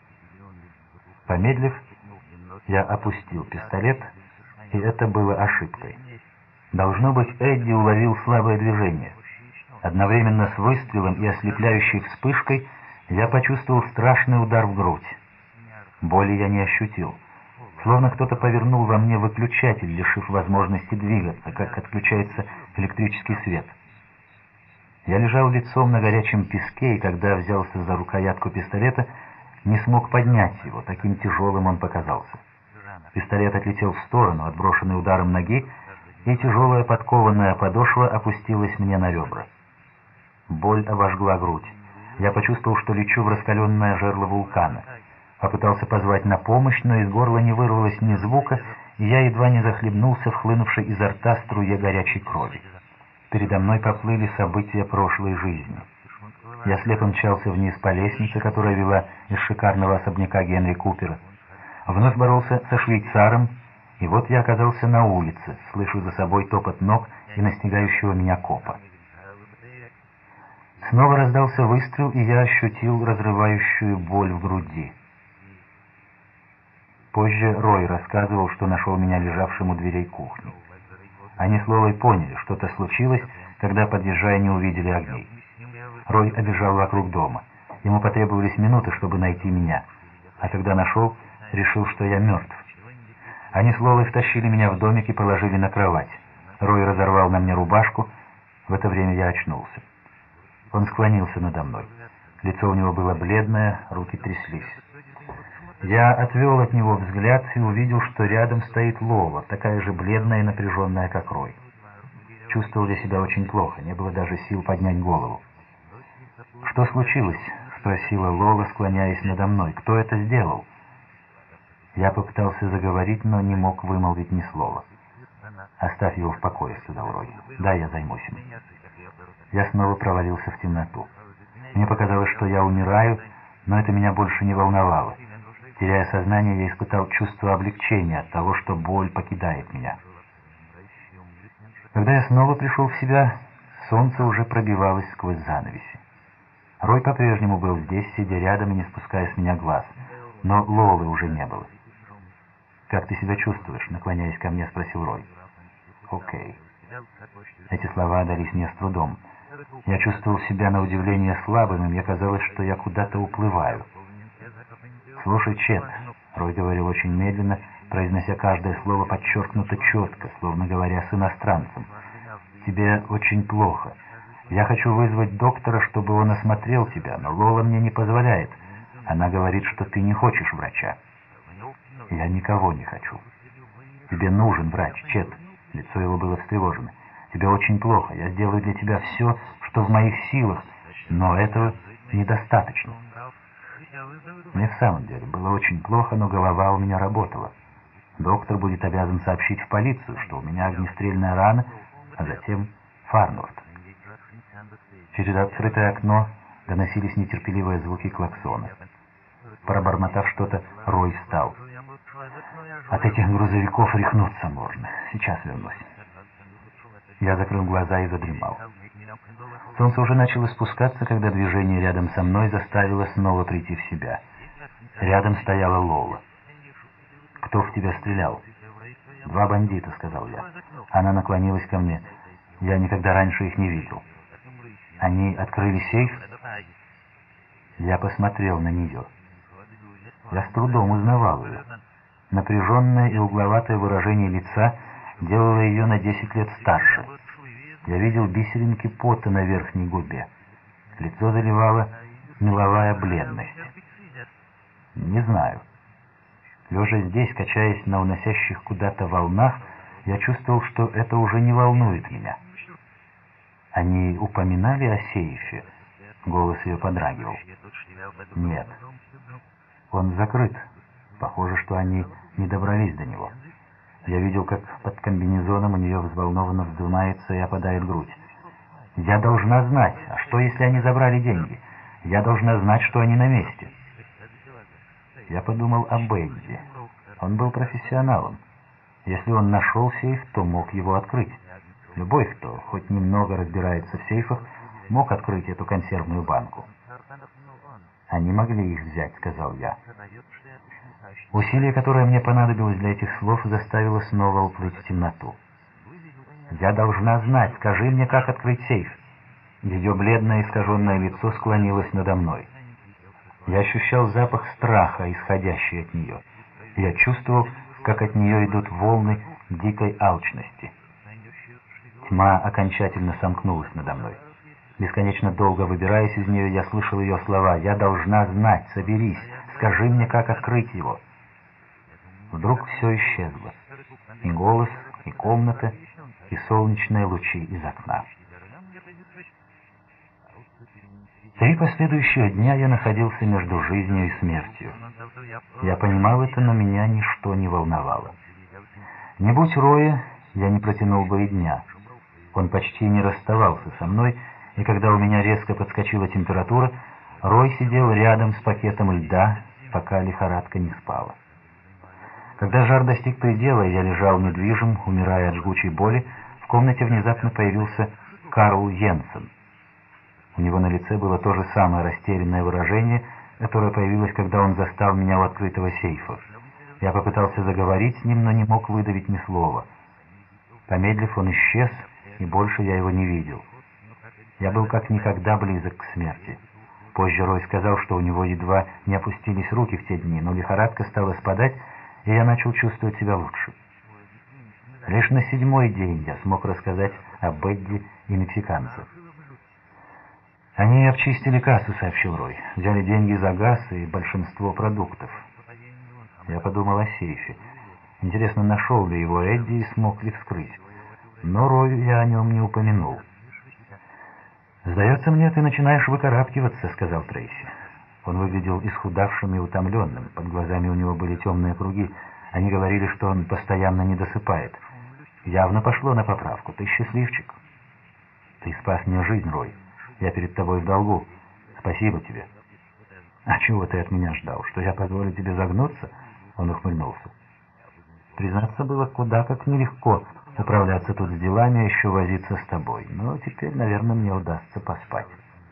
Speaker 1: Помедлив, я опустил пистолет, и это было ошибкой. Должно быть, Эдди уловил слабое движение. Одновременно с выстрелом и ослепляющей вспышкой я почувствовал страшный удар в грудь. Боли я не ощутил. Словно кто-то повернул во мне выключатель, лишив возможности двигаться, как отключается электрический свет. Я лежал лицом на горячем песке, и когда взялся за рукоятку пистолета, не смог поднять его, таким тяжелым он показался. Пистолет отлетел в сторону, отброшенный ударом ноги, и тяжелая подкованная подошва опустилась мне на ребра. Боль обожгла грудь. Я почувствовал, что лечу в раскаленное жерло вулкана. Попытался позвать на помощь, но из горла не вырвалось ни звука, и я едва не захлебнулся в хлынувшей изо рта струе горячей крови. Передо мной поплыли события прошлой жизни. Я слепо мчался вниз по лестнице, которая вела из шикарного особняка Генри Купера. Вновь боролся со швейцаром, и вот я оказался на улице, слышу за собой топот ног и настигающего меня копа. Снова раздался выстрел, и я ощутил разрывающую боль в груди. Позже Рой рассказывал, что нашел меня лежавшим у дверей кухни. Они с Лолой поняли, что-то случилось, когда, подъезжая, не увидели огней. Рой обежал вокруг дома. Ему потребовались минуты, чтобы найти меня. А когда нашел, решил, что я мертв. Они с Лолой втащили меня в домик и положили на кровать. Рой разорвал на мне рубашку. В это время я очнулся. Он склонился надо мной. Лицо у него было бледное, руки тряслись. Я отвел от него взгляд и увидел, что рядом стоит Лола, такая же бледная и напряженная, как Рой. Чувствовал я себя очень плохо, не было даже сил поднять голову. «Что случилось?» — спросила Лола, склоняясь надо мной. «Кто это сделал?» Я попытался заговорить, но не мог вымолвить ни слова. «Оставь его в покое», — сказал Рой. «Да, я займусь им». Я снова провалился в темноту. Мне показалось, что я умираю, но это меня больше не волновало. Теряя сознание, я испытал чувство облегчения от того, что боль покидает меня. Когда я снова пришел в себя, солнце уже пробивалось сквозь занавеси. Рой по-прежнему был здесь, сидя рядом и не спуская с меня глаз, но Лолы уже не было. «Как ты себя чувствуешь?» — наклоняясь ко мне, спросил Рой. «Окей». Эти слова дались мне с трудом. Я чувствовал себя на удивление слабым, и мне казалось, что я куда-то уплываю. «Слушай, Чет», — Рой говорил очень медленно, произнося каждое слово подчеркнуто четко, словно говоря с иностранцем. «Тебе очень плохо. Я хочу вызвать доктора, чтобы он осмотрел тебя, но Лола мне не позволяет. Она говорит, что ты не хочешь врача». «Я никого не хочу». «Тебе нужен врач, Чет». Лицо его было встревожено. «Тебе очень плохо. Я сделаю для тебя все, что в моих силах, но этого недостаточно». Мне в самом деле было очень плохо, но голова у меня работала. Доктор будет обязан сообщить в полицию, что у меня огнестрельная рана, а затем Фарнворт. Через открытое окно доносились нетерпеливые звуки клаксона. Пробормотав что-то, Рой встал. «От этих грузовиков рехнуться можно. Сейчас вернусь». Я закрыл глаза и задремал. Солнце уже начало спускаться, когда движение рядом со мной заставило снова прийти в себя. Рядом стояла Лола. «Кто в тебя стрелял?» «Два бандита», — сказал я. Она наклонилась ко мне. Я никогда раньше их не видел. «Они открыли сейф?» Я посмотрел на нее. Я с трудом узнавал ее. Напряженное и угловатое выражение лица делало ее на 10 лет старше. Я видел бисеринки пота на верхней губе. Лицо заливала меловая бледность. Не знаю. Лежа здесь, качаясь на уносящих куда-то волнах, я чувствовал, что это уже не волнует меня. «Они упоминали о сейфе?» Голос ее подрагивал. «Нет. Он закрыт. Похоже, что они не добрались до него. Я видел, как под комбинезоном у нее взволнованно вздымается и опадает грудь. Я должна знать, а что, если они забрали деньги? Я должна знать, что они на месте». Я подумал о Бэдди. Он был профессионалом. Если он нашел сейф, то мог его открыть. Любой, кто хоть немного разбирается в сейфах, мог открыть эту консервную банку. «Они могли их взять», — сказал я. Усилие, которое мне понадобилось для этих слов, заставило снова уплыть в темноту. «Я должна знать. Скажи мне, как открыть сейф». Ее бледное искаженное лицо склонилось надо мной. Я ощущал запах страха, исходящий от нее. Я чувствовал, как от нее идут волны дикой алчности. Тьма окончательно сомкнулась надо мной. Бесконечно долго выбираясь из нее, я слышал ее слова: «Я должна знать, соберись, скажи мне, как открыть его». Вдруг все исчезло. И голос, и комната, и солнечные лучи из окна. 3 последующих дня я находился между жизнью и смертью. Я понимал это, но меня ничто не волновало. Не будь Роя, я не протянул бы и дня. Он почти не расставался со мной, и когда у меня резко подскочила температура, Рой сидел рядом с пакетом льда, пока лихорадка не спала. Когда жар достиг предела, и я лежал недвижим, умирая от жгучей боли, в комнате внезапно появился Карл Йенсен. У него на лице было то же самое растерянное выражение, которое появилось, когда он застал меня у открытого сейфа. Я попытался заговорить с ним, но не мог выдавить ни слова. Помедлив, он исчез, и больше я его не видел. Я был как никогда близок к смерти. Позже Рой сказал, что у него едва не опустились руки в те дни, но лихорадка стала спадать, и я начал чувствовать себя лучше. Лишь на 7-й день я смог рассказать о Бэдди и мексиканцах. «Они обчистили кассу», — сообщил Рой. «Взяли деньги за газ и большинство продуктов». Я подумал о сейфе. Интересно, нашел ли его Эдди и смог ли вскрыть. Но Рою я о нем не упомянул. «Сдается мне, ты начинаешь выкарабкиваться», — сказал Трейси. Он выглядел исхудавшим и утомленным. Под глазами у него были темные круги. Они говорили, что он постоянно не досыпает. Явно пошло на поправку. Ты счастливчик. Ты спас мне жизнь, Рой. Я перед тобой в долгу. Спасибо тебе. А чего ты от меня ждал? Что я позволю тебе загнуться? Он ухмыльнулся. Признаться, было куда как нелегко управляться тут с делами, а еще возиться с тобой. Но теперь, наверное, мне удастся поспать.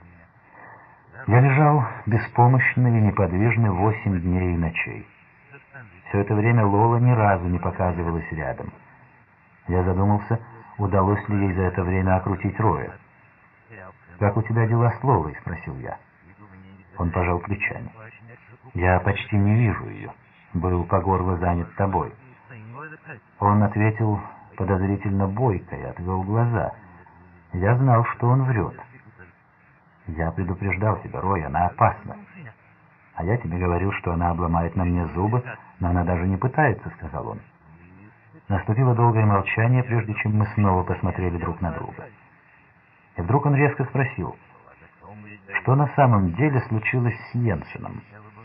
Speaker 1: Я лежал беспомощный и неподвижный 8 дней и ночей. Все это время Лола ни разу не показывалась рядом. Я задумался, удалось ли ей за это время окрутить Роя. «Как у тебя дела с Лолой?» — спросил я. Он пожал плечами. «Я почти не вижу ее. Был по горло занят тобой». Он ответил подозрительно бойко и отвел глаза. Я знал, что он врет. «Я предупреждал тебя, Рой, она опасна. А я тебе говорил, что она обломает на мне зубы, но она даже не пытается», — сказал он. Наступило долгое молчание, прежде чем мы снова посмотрели друг на друга. И вдруг он резко спросил, что на самом деле случилось с Йенсеном.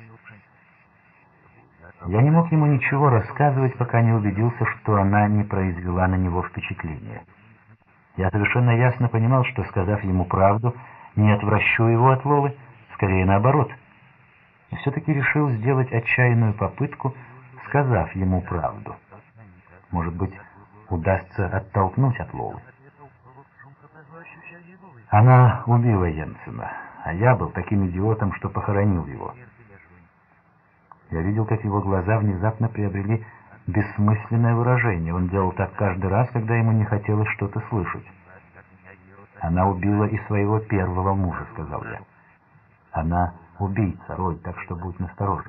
Speaker 1: Я не мог ему ничего рассказывать, пока не убедился, что она не произвела на него впечатления. Я совершенно ясно понимал, что, сказав ему правду, не отвращу его от Лолы, скорее наоборот. И все-таки решил сделать отчаянную попытку, сказав ему правду. Может быть, удастся оттолкнуть от Лолы. Она убила Йенсена, а я был таким идиотом, что похоронил его. Я видел, как его глаза внезапно приобрели бессмысленное выражение. Он делал так каждый раз, когда ему не хотелось что-то слышать. «Она убила и своего первого мужа», — сказал я. «Она убийца, Рой, так что будь насторожен».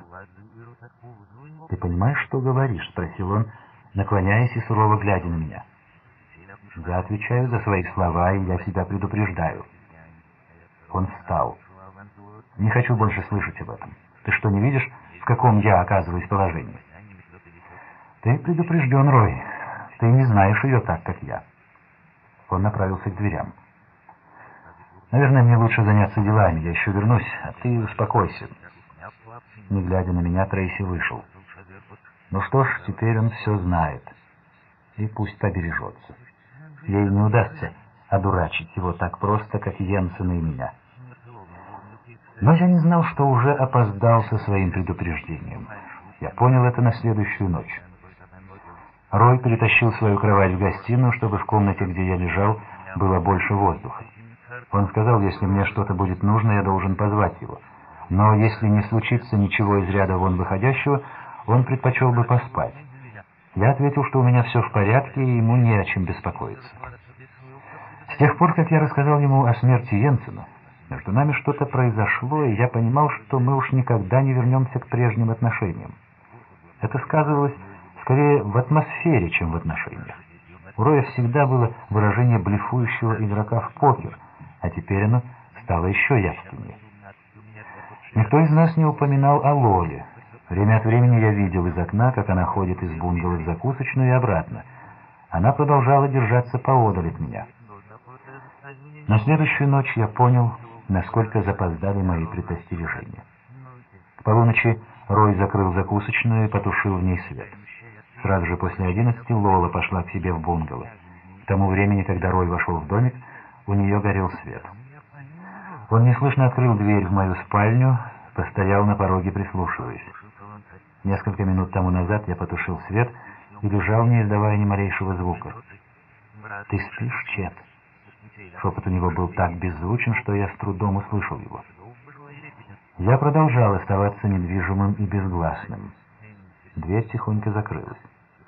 Speaker 1: «Ты понимаешь, что говоришь?» — спросил он, наклоняясь и сурово глядя на меня. «Я отвечаю за свои слова, и я себя предупреждаю». Он встал. «Не хочу больше слышать об этом. Ты что, не видишь, в каком я оказываюсь положении?» «Ты предупрежден, Рой. Ты не знаешь ее так, как я». Он направился к дверям. «Наверное, мне лучше заняться делами. Я еще вернусь, а ты успокойся». Не глядя на меня, Трейси вышел. Ну что ж, теперь он все знает. И пусть побережется. Ей не удастся одурачить его так просто, как Йенсена и меня. Но я не знал, что уже опоздал со своим предупреждением. Я понял это на следующую ночь. Рой перетащил свою кровать в гостиную, чтобы в комнате, где я лежал, было больше воздуха. Он сказал, если мне что-то будет нужно, я должен позвать его. Но если не случится ничего из ряда вон выходящего, он предпочел бы поспать. Я ответил, что у меня все в порядке, и ему не о чем беспокоиться. С тех пор, как я рассказал ему о смерти Йенсена, между нами что-то произошло, и я понимал, что мы уж никогда не вернемся к прежним отношениям. Это сказывалось скорее в атмосфере, чем в отношениях. У Роя всегда было выражение блефующего игрока в покер, а теперь оно стало еще явственнее. Никто из нас не упоминал о Лоле. Время от времени я видел из окна, как она ходит из бунгало в закусочную и обратно. Она продолжала держаться поодаль от меня. На следующую ночь я понял, насколько запоздали мои предостережения. К полуночи Рой закрыл закусочную и потушил в ней свет. Сразу же после 11 Лола пошла к себе в бунгало. К тому времени, когда Рой вошел в домик, у нее горел свет. Он неслышно открыл дверь в мою спальню, постоял на пороге, прислушиваясь. Несколько минут тому назад я потушил свет и лежал, не издавая ни малейшего звука. «Ты спишь, Чет?» Шепот у него был так беззвучен, что я с трудом услышал его. Я продолжал оставаться недвижимым и безгласным. Дверь тихонько закрылась.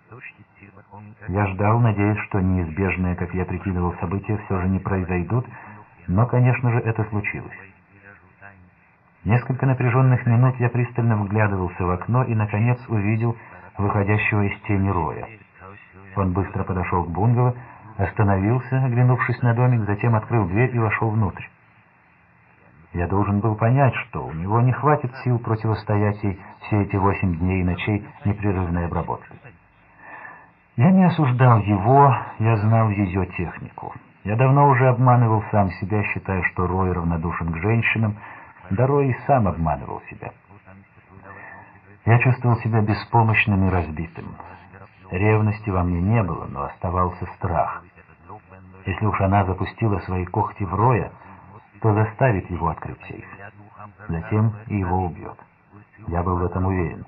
Speaker 1: Я ждал, надеясь, что неизбежные, как я прикидывал, события все же не произойдут, но, конечно же, это случилось. Несколько напряженных минут я пристально вглядывался в окно и, наконец, увидел выходящего из тени Роя. Он быстро подошел к бунгало, остановился, оглянувшись на домик, затем открыл дверь и вошел внутрь. Я должен был понять, что у него не хватит сил противостоять ей все эти 8 дней и ночей непрерывной обработки. Я не осуждал его, я знал ее технику. Я давно уже обманывал сам себя, считая, что Рой равнодушен к женщинам, да Рой и сам обманывал себя. Я чувствовал себя беспомощным и разбитым. Ревности во мне не было, но оставался страх. Если уж она запустила свои когти в Роя, то заставит его открыть сейф. Затем и его убьет. Я был в этом уверен.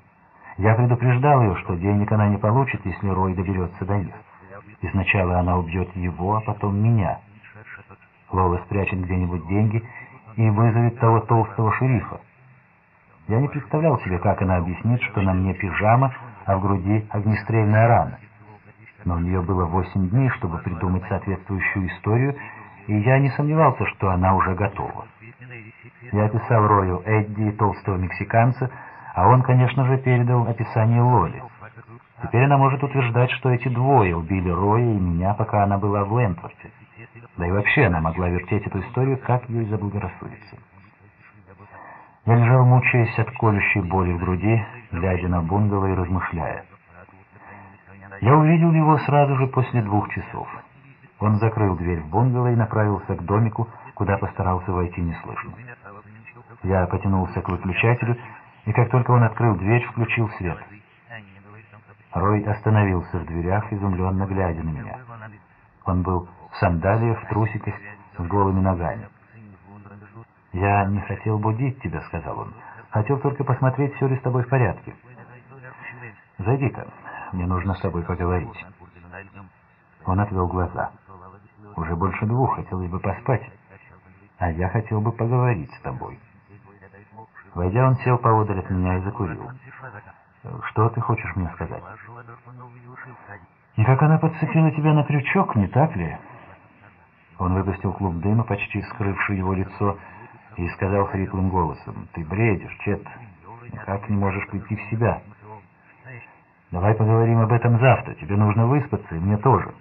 Speaker 1: Я предупреждал ее, что денег она не получит, если Рой доберется до них. И сначала она убьет его, а потом меня. Лола спрячет где-нибудь деньги и вызовет того толстого шерифа. Я не представлял себе, как она объяснит, что на мне пижама, а в груди огнестрельная рана. Но у нее было 8 дней, чтобы придумать соответствующую историю, и я не сомневался, что она уже готова. Я описал Рою Эдди и толстого мексиканца, а он, конечно же, передал описание Лоли. Теперь она может утверждать, что эти двое убили Роя и меня, пока она была в Лентворте. Да и вообще она могла вертеть эту историю, как ей заблагорассудится. Я лежал, мучаясь от колющей боли в груди, глядя на бунгало и размышляя. Я увидел его сразу же после 2 часов. Он закрыл дверь в бунгало и направился к домику, куда постарался войти неслышно. Я потянулся к выключателю, и как только он открыл дверь, включил свет. Рой остановился в дверях, изумленно глядя на меня. Он был в сандалиях, в трусиках, с голыми ногами. «Я не хотел будить тебя», — сказал он. «Хотел только посмотреть, все ли с тобой в порядке. Зайди-ка, мне нужно с тобой поговорить». Он отвел глаза. «Уже больше 2, хотелось бы поспать. А я хотел бы поговорить с тобой». Войдя, он сел поодаль от меня и закурил. «Что ты хочешь мне сказать?» «И как она подцепила тебя на крючок, не так ли?» Он выпустил клуб дыма, почти скрывший его лицо, и сказал хриплым голосом: «Ты бредишь, Чет, никак не можешь прийти в себя. Давай поговорим об этом завтра, тебе нужно выспаться, и мне тоже.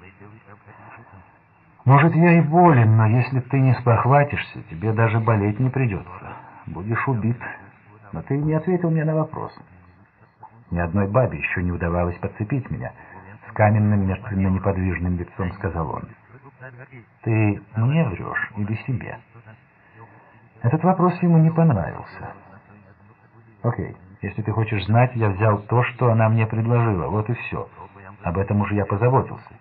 Speaker 1: Может, я и болен, но если ты не спохватишься, тебе даже болеть не придется. Будешь убит. Но ты не ответил мне на вопрос. Ни одной бабе еще не удавалось подцепить меня», — с каменным, мертвенно-неподвижным лицом сказал он. «Ты мне врешь или себе?» Этот вопрос ему не понравился. «Окей, если ты хочешь знать, я взял то, что она мне предложила, вот и все. Об этом уже я позаботился».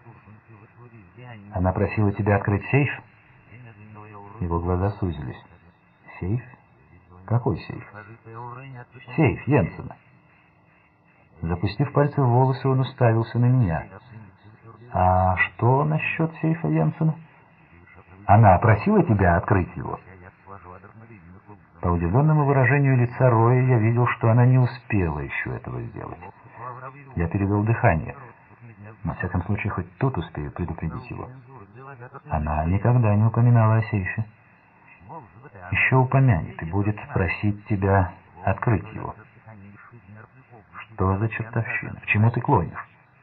Speaker 1: «Она просила тебя открыть сейф?» Его глаза сузились. «Сейф? Какой сейф?» «Сейф Йенсена». Запустив пальцы в волосы, он уставился на меня. «А что насчет сейфа Йенсена?» «Она просила тебя открыть его?» По удивленному выражению лица Роя я видел, что она не успела еще этого сделать. Я перевел дыхание. На всяком случае, хоть тут успею предупредить его. Она никогда не упоминала о сейфе. Еще упомянет и будет просить тебя открыть его. Что за чертовщина? К чему ты клонишь?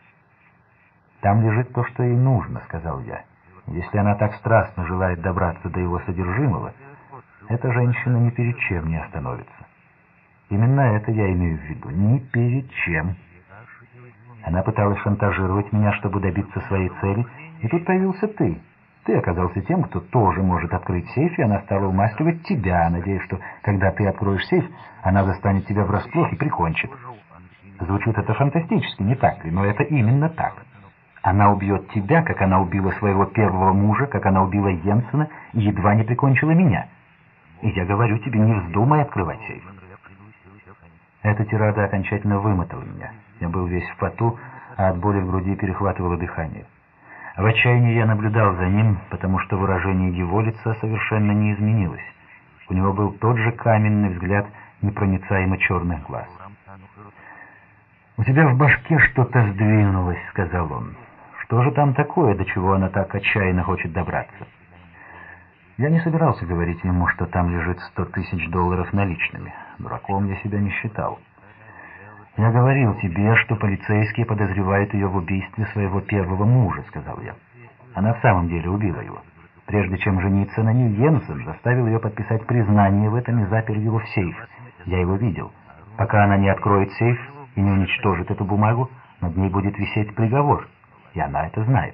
Speaker 1: «Там лежит то, что ей нужно», — сказал я. «Если она так страстно желает добраться до его содержимого, эта женщина ни перед чем не остановится». Именно это я имею в виду. Ни перед чем. Она пыталась шантажировать меня, чтобы добиться своей цели, и тут появился ты. Ты оказался тем, кто тоже может открыть сейф, и она стала умасливать тебя, надеясь, что, когда ты откроешь сейф, она застанет тебя врасплох и прикончит. Звучит это фантастически, не так ли? Но это именно так. Она убьет тебя, как она убила своего первого мужа, как она убила Йенсена и едва не прикончила меня. И я говорю тебе, не вздумай открывать сейф. Эта тирада окончательно вымотала меня. Я был весь в поту, а от боли в груди перехватывало дыхание. В отчаянии я наблюдал за ним, потому что выражение его лица совершенно не изменилось. У него был тот же каменный взгляд непроницаемо черных глаз. «У тебя в башке что-то сдвинулось», — сказал он. «Что же там такое, до чего она так отчаянно хочет добраться?» Я не собирался говорить ему, что там лежит $100 000 наличными. Дураком я себя не считал. «Я говорил тебе, что полицейские подозревают ее в убийстве своего первого мужа», — сказал я. «Она в самом деле убила его. Прежде чем жениться на ней, Йенсен заставил ее подписать признание в этом и запер его в сейф. Я его видел. Пока она не откроет сейф и не уничтожит эту бумагу, над ней будет висеть приговор, и она это знает».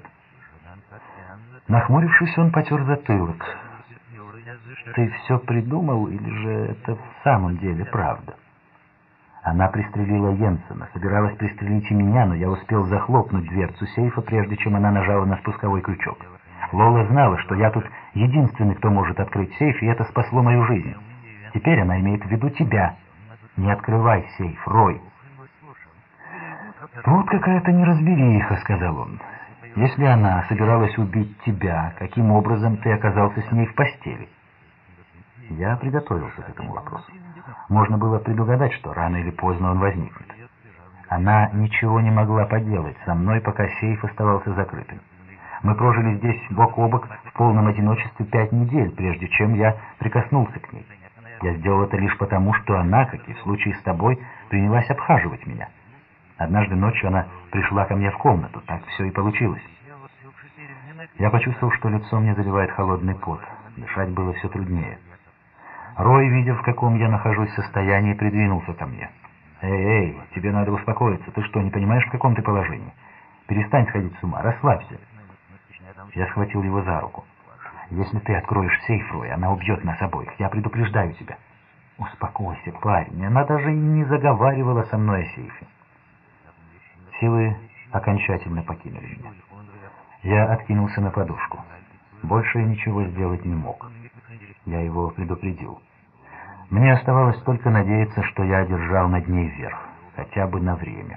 Speaker 1: Нахмурившись, он потер затылок. «Ты все придумал, или же это в самом деле правда?» Она пристрелила Йенсена, собиралась пристрелить и меня, но я успел захлопнуть дверцу сейфа, прежде чем она нажала на спусковой крючок. Лола знала, что я тут единственный, кто может открыть сейф, и это спасло мою жизнь. Теперь она имеет в виду тебя. Не открывай сейф, Рой. «Тут какая-то неразбериха», — сказал он. «Если она собиралась убить тебя, каким образом ты оказался с ней в постели?» Я приготовился к этому вопросу. Можно было предугадать, что рано или поздно он возникнет. Она ничего не могла поделать со мной, пока сейф оставался закрытым. Мы прожили здесь бок о бок в полном одиночестве 5 недель, прежде чем я прикоснулся к ней. Я сделал это лишь потому, что она, как и в случае с тобой, принялась обхаживать меня. Однажды ночью она пришла ко мне в комнату, так все и получилось. Я почувствовал, что лицо мне заливает холодный пот. Дышать было все труднее. Рой, видя, в каком я нахожусь состоянии, придвинулся ко мне. «Эй, тебе надо успокоиться. Ты что, не понимаешь, в каком ты положении? Перестань сходить с ума, расслабься». Я схватил его за руку. «Если ты откроешь сейф, Рой, она убьет нас обоих. Я предупреждаю тебя». «Успокойся, парень. Она даже и не заговаривала со мной о сейфе». Силы окончательно покинули меня. Я откинулся на подушку. Больше я ничего сделать не мог. Я его предупредил. Мне оставалось только надеяться, что я одержал над ней верх, хотя бы на время.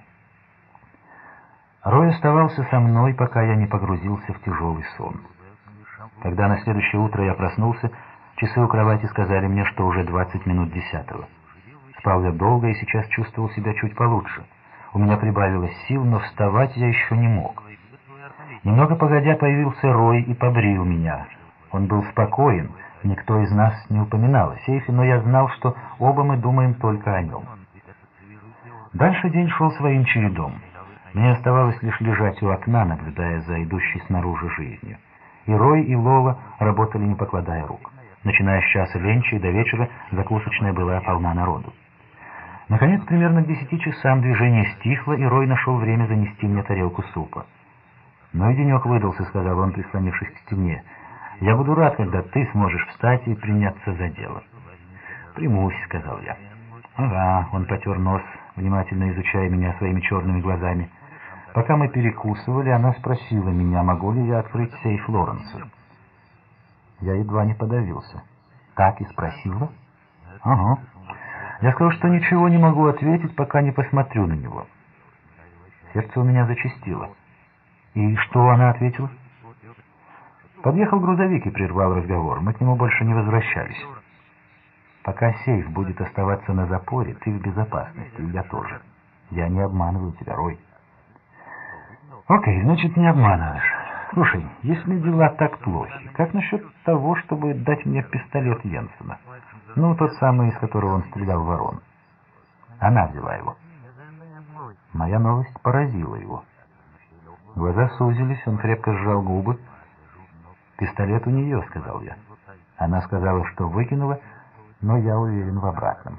Speaker 1: Рой оставался со мной, пока я не погрузился в тяжелый сон. Когда на следующее утро я проснулся, часы у кровати сказали мне, что уже 20 минут 10-го. Спал я долго и сейчас чувствовал себя чуть получше. У меня прибавилось сил, но вставать я еще не мог. Немного погодя появился Рой и побрил меня. Он был спокоен, никто из нас не упоминал о сейфе, но я знал, что оба мы думаем только о нем. Дальше день шел своим чередом. Мне оставалось лишь лежать у окна, наблюдая за идущей снаружи жизнью. И Рой, и Лола работали, не покладая рук. Начиная с часа ленча и до вечера закусочная была полна народу. Наконец, примерно к 10 часам движение стихло, и Рой нашел время занести мне тарелку супа. «Ну и денек выдался», — сказал он, прислонившись к стене. «Я буду рад, когда ты сможешь встать и приняться за дело». «Примусь», — сказал я. «Ага», — он потер нос, внимательно изучая меня своими черными глазами. Пока мы перекусывали, она спросила меня, могу ли я открыть сейф Лоренса. Я едва не подавился. «Так и спросила?» «Ага». Я сказал, что ничего не могу ответить, пока не посмотрю на него. Сердце у меня зачастило. «И что она ответила?» Подъехал грузовик и прервал разговор. Мы к нему больше не возвращались. «Пока сейф будет оставаться на запоре, ты в безопасности, и я тоже. Я не обманываю тебя, Рой». «Окей, значит, не обманываешь. Слушай, если дела так плохи, как насчет того, чтобы дать мне пистолет Йенсена? Ну, тот самый, из которого он стрелял в ворон». Она взяла его. Моя новость поразила его. Глаза сузились, он крепко сжал губы. «Пистолет у нее», — сказал я. Она сказала, что выкинула, но я уверен в обратном.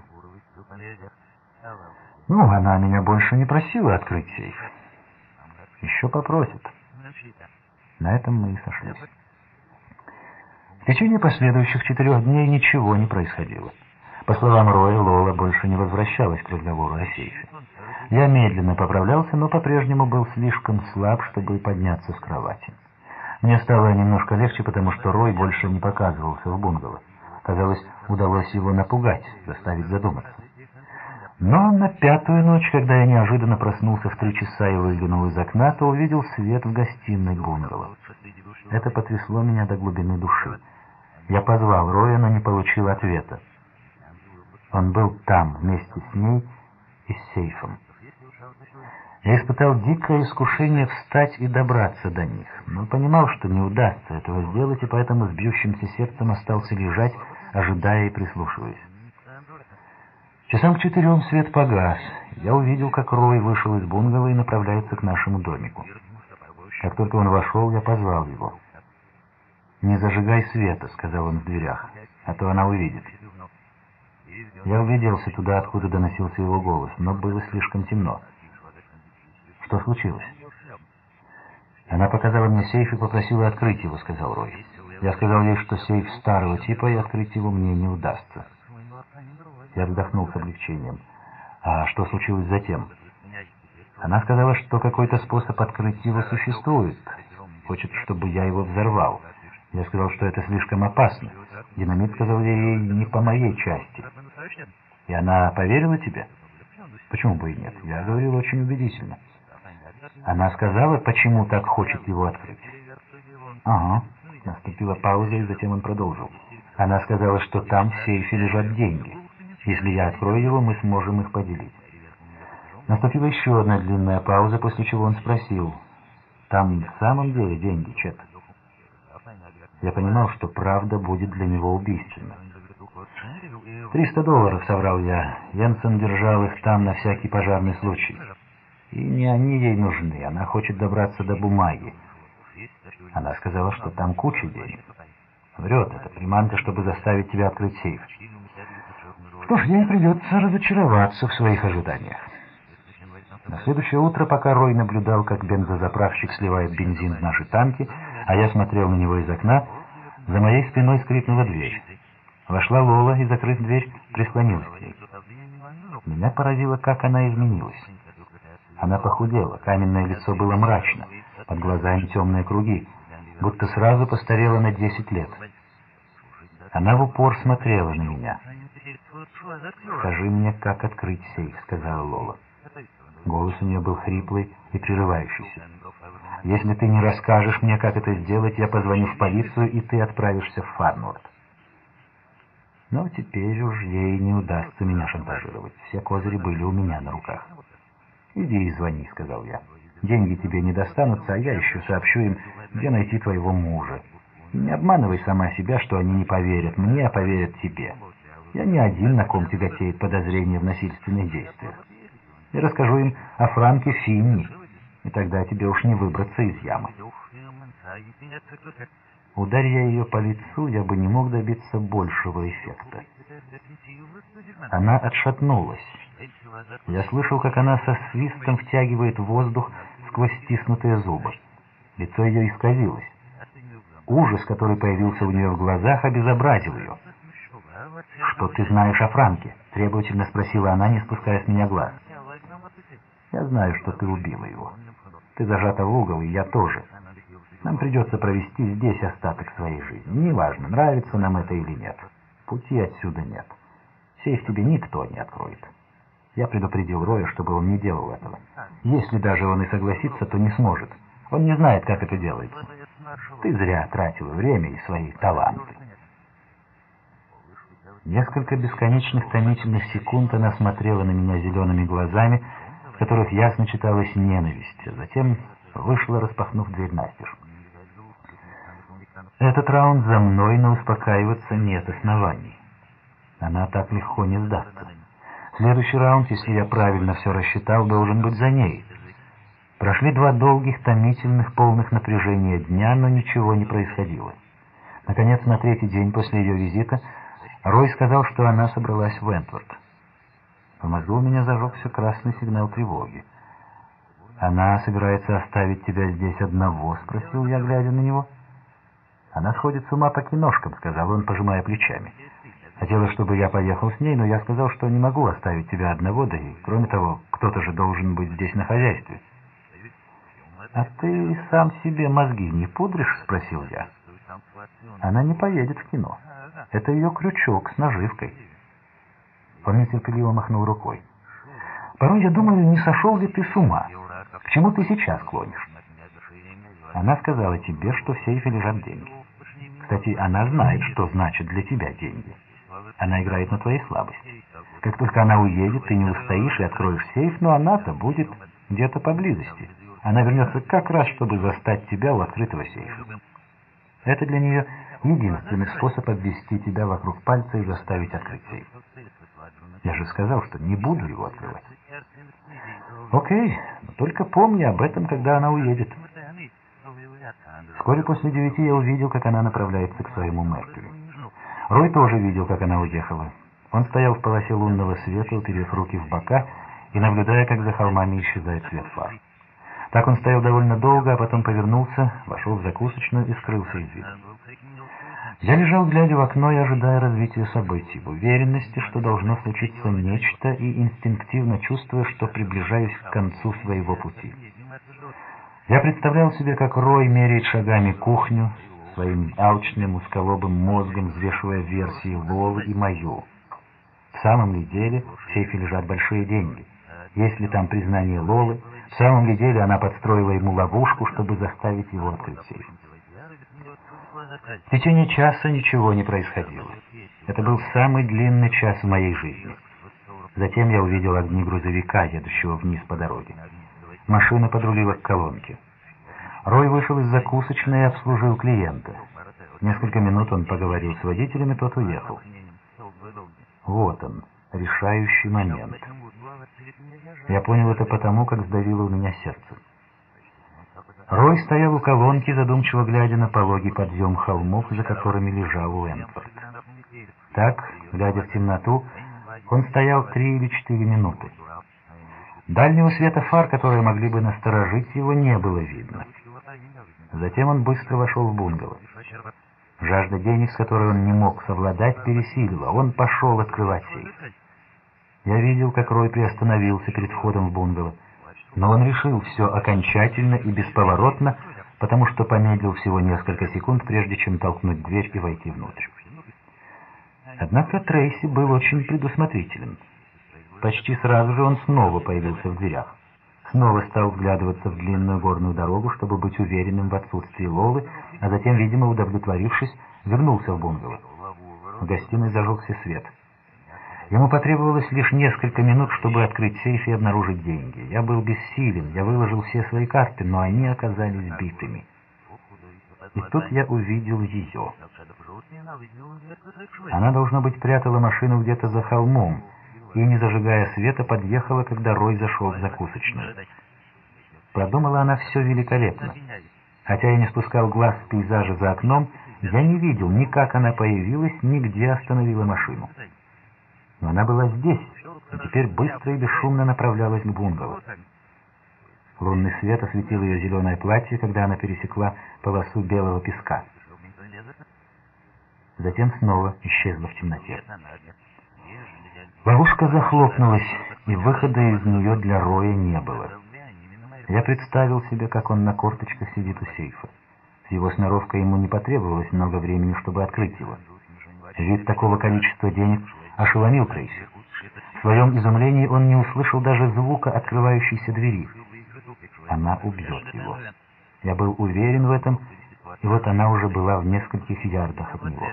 Speaker 1: «Ну, она меня больше не просила открыть сейф. Еще попросит». На этом мы и сошлись. В течение последующих 4 дней ничего не происходило. По словам Роя, Лола больше не возвращалась к разговору о сейфе. Я медленно поправлялся, но по-прежнему был слишком слаб, чтобы подняться с кровати. Мне стало немножко легче, потому что Рой больше не показывался в бунгало. Казалось, удалось его напугать, заставить задуматься. Но на 5-ю ночь, когда я неожиданно проснулся в 3 часа и выглянул из окна, то увидел свет в гостиной бунгало. Это потрясло меня до глубины души. Я позвал Роя, но не получил ответа. Он был там, вместе с ней и с сейфом. Я испытал дикое искушение встать и добраться до них, но понимал, что не удастся этого сделать, и поэтому с бьющимся сердцем остался лежать, ожидая и прислушиваясь. Часам к 4 свет погас. Я увидел, как Рой вышел из бунгало и направляется к нашему домику. Как только он вошел, я позвал его. «Не зажигай света», — сказал он в дверях, — «а то она увидит». Я угляделся туда, откуда доносился его голос, но было слишком темно. «Что случилось?» «Она показала мне сейф и попросила открыть его», — сказал Рой. «Я сказал ей, что сейф старого типа, и открыть его мне не удастся». Я вздохнул с облегчением. «А что случилось затем?» «Она сказала, что какой-то способ открыть его существует. Хочет, чтобы я его взорвал. Я сказал, что это слишком опасно. Динамит, сказал я ей, не по моей части». «И она поверила тебе?» «Почему бы и нет? Я говорил очень убедительно». Она сказала, почему так хочет его открыть? Ага. Наступила пауза, и затем он продолжил. Она сказала, что там в сейфе лежат деньги. Если я открою его, мы сможем их поделить. Наступила еще одна длинная пауза, после чего он спросил: «Там в самом деле деньги, Чет?» Я понимал, что правда будет для него убийственна. $300, соврал я. Йенсен держал их там на всякий пожарный случай. И не они ей нужны, она хочет добраться до бумаги. Она сказала, что там куча денег. Врет, это приманка, чтобы заставить тебя открыть сейф. Что ж, ей придется разочароваться в своих ожиданиях. На следующее утро, пока Рой наблюдал, как бензозаправщик сливает бензин в наши танки, а я смотрел на него из окна, за моей спиной скрипнула дверь. Вошла Лола и, закрыв дверь, прислонилась к ней. Меня поразило, как она изменилась. Она похудела, каменное лицо было мрачно, под глазами темные круги, будто сразу постарела на 10 лет. Она в упор смотрела на меня. «Скажи мне, как открыть сейф», — сказала Лола. Голос у нее был хриплый и прерывающийся. «Если ты не расскажешь мне, как это сделать, я позвоню в полицию, и ты отправишься в Фарнворд». Но теперь уж ей не удастся меня шантажировать. Все козыри были у меня на руках. «Иди и звони», — сказал я. «Деньги тебе не достанутся, а я еще сообщу им, где найти твоего мужа. И не обманывай сама себя, что они не поверят мне, а поверят тебе. Я не один, на ком тяготеет подозрение в насильственных действиях. И расскажу им о Франке Финни, и тогда тебе уж не выбраться из ямы». Ударь я ее по лицу, я бы не мог добиться большего эффекта. Она отшатнулась. Я слышал, как она со свистом втягивает воздух сквозь стиснутые зубы. Лицо ее исказилось. Ужас, который появился у нее в глазах, обезобразил ее. «Что ты знаешь о Франке?» — требовательно спросила она, не спуская с меня глаз. «Я знаю, что ты убила его. Ты зажата в угол, и я тоже. Нам придется провести здесь остаток своей жизни. Неважно, нравится нам это или нет. Пути отсюда нет. Сейф тебе никто не откроет. Я предупредил Роя, чтобы он не делал этого. Если даже он и согласится, то не сможет. Он не знает, как это делается. Ты зря тратила время и свои таланты». Несколько бесконечных томительных секунд она смотрела на меня зелеными глазами, в которых ясно читалась ненависть, а затем вышла, распахнув дверь настежь. «Этот раунд за мной, но успокаиваться нет оснований. Она так легко не сдастся. Следующий раунд, если я правильно все рассчитал, должен быть за ней». Прошли 2 долгих, томительных, полных напряжения дня, но ничего не происходило. Наконец, на 3-й день после ее визита Рой сказал, что она собралась в Вентворд. В мозгу у меня зажегся красный сигнал тревоги. «Она собирается оставить тебя здесь одного?» — спросил я, глядя на него. «Она сходит с ума по киношкам», — сказал он, пожимая плечами. «Хотела, чтобы я поехал с ней, но я сказал, что не могу оставить тебя одного, да и, кроме того, кто-то же должен быть здесь на хозяйстве». «А ты сам себе мозги не пудришь?» — спросил я. «Она не поедет в кино. Это ее крючок с наживкой». Он нетерпеливо махнул рукой. «Порой я думаю, не сошел ли ты с ума? К чему ты сейчас клонишь?» «Она сказала тебе, что в сейфе лежат деньги. Кстати, она знает, что значит для тебя деньги. Она играет на твоей слабости. Как только она уедет, ты не устоишь и откроешь сейф, но она-то будет где-то поблизости. Она вернется как раз, чтобы застать тебя у открытого сейфа. Это для нее единственный способ обвести тебя вокруг пальца и заставить открыть сейф. Я же сказал, что не буду его открывать». «Окей, но только помни об этом, когда она уедет». Вскоре после 9 я увидел, как она направляется к своему Меркьюри. Рой тоже видел, как она уехала. Он стоял в полосе лунного света, уперев руки в бока и наблюдая, как за холмами исчезает свет фар. Так он стоял довольно долго, а потом повернулся, вошел в закусочную и скрылся из виду. Я лежал, глядя в окно и ожидая развития событий, в уверенности, что должно случиться нечто, и инстинктивно чувствуя, что приближаюсь к концу своего пути. Я представлял себе, как Рой меряет шагами кухню, своим алчным, узколобым мозгом взвешивая версии Лолы и мою. В самом ли деле в сейфе лежат большие деньги? Есть ли там признание Лолы? В самом ли деле она подстроила ему ловушку, чтобы заставить его открыть сейф? В течение часа ничего не происходило. Это был самый длинный час в моей жизни. Затем я увидел огни грузовика, едущего вниз по дороге. Машина подрулила к колонке. Рой вышел из закусочной и обслужил клиента. Несколько минут он поговорил с водителем, и тот уехал. Вот он, решающий момент. Я понял это потому, как сдавило у меня сердце. Рой стоял у колонки, задумчиво глядя на пологий подъем холмов, за которыми лежал Уэнтворд. Так, глядя в темноту, он стоял 3 или 4 минуты. Дальнего света фар, которые могли бы насторожить его, не было видно. Затем он быстро вошел в бунгало. Жажда денег, с которой он не мог совладать, пересилила. Он пошел открывать сейф. Я видел, как Рой приостановился перед входом в бунгало. Но он решил все окончательно и бесповоротно, потому что помедлил всего несколько секунд, прежде чем толкнуть дверь и войти внутрь. Однако Трейси был очень предусмотрителен. Почти сразу же он снова появился в дверях. Снова стал вглядываться в длинную горную дорогу, чтобы быть уверенным в отсутствии Лолы, а затем, видимо, удовлетворившись, вернулся в бунгало. В гостиной зажегся свет. Ему потребовалось лишь несколько минут, чтобы открыть сейф и обнаружить деньги. Я был бессилен, я выложил все свои карты, но они оказались битыми. И тут я увидел ее. Она, должно быть, прятала машину где-то за холмом, и, не зажигая света, подъехала, когда Рой зашел в закусочную. Продумала она все великолепно. Хотя я не спускал глаз с пейзажа за окном, я не видел ни как она появилась, ни где остановила машину. Но она была здесь, и теперь быстро и бесшумно направлялась к бунгало. Лунный свет осветил ее зеленое платье, когда она пересекла полосу белого песка. Затем снова исчезла в темноте. Ловушка захлопнулась, и выхода из нее для Роя не было. Я представил себе, как он на корточках сидит у сейфа. С его сноровкой ему не потребовалось много времени, чтобы открыть его. Вид такого количества денег ошеломил Трейси. В своем изумлении он не услышал даже звука открывающейся двери. Она убьет его. Я был уверен в этом, и вот она уже была в нескольких ярдах от него.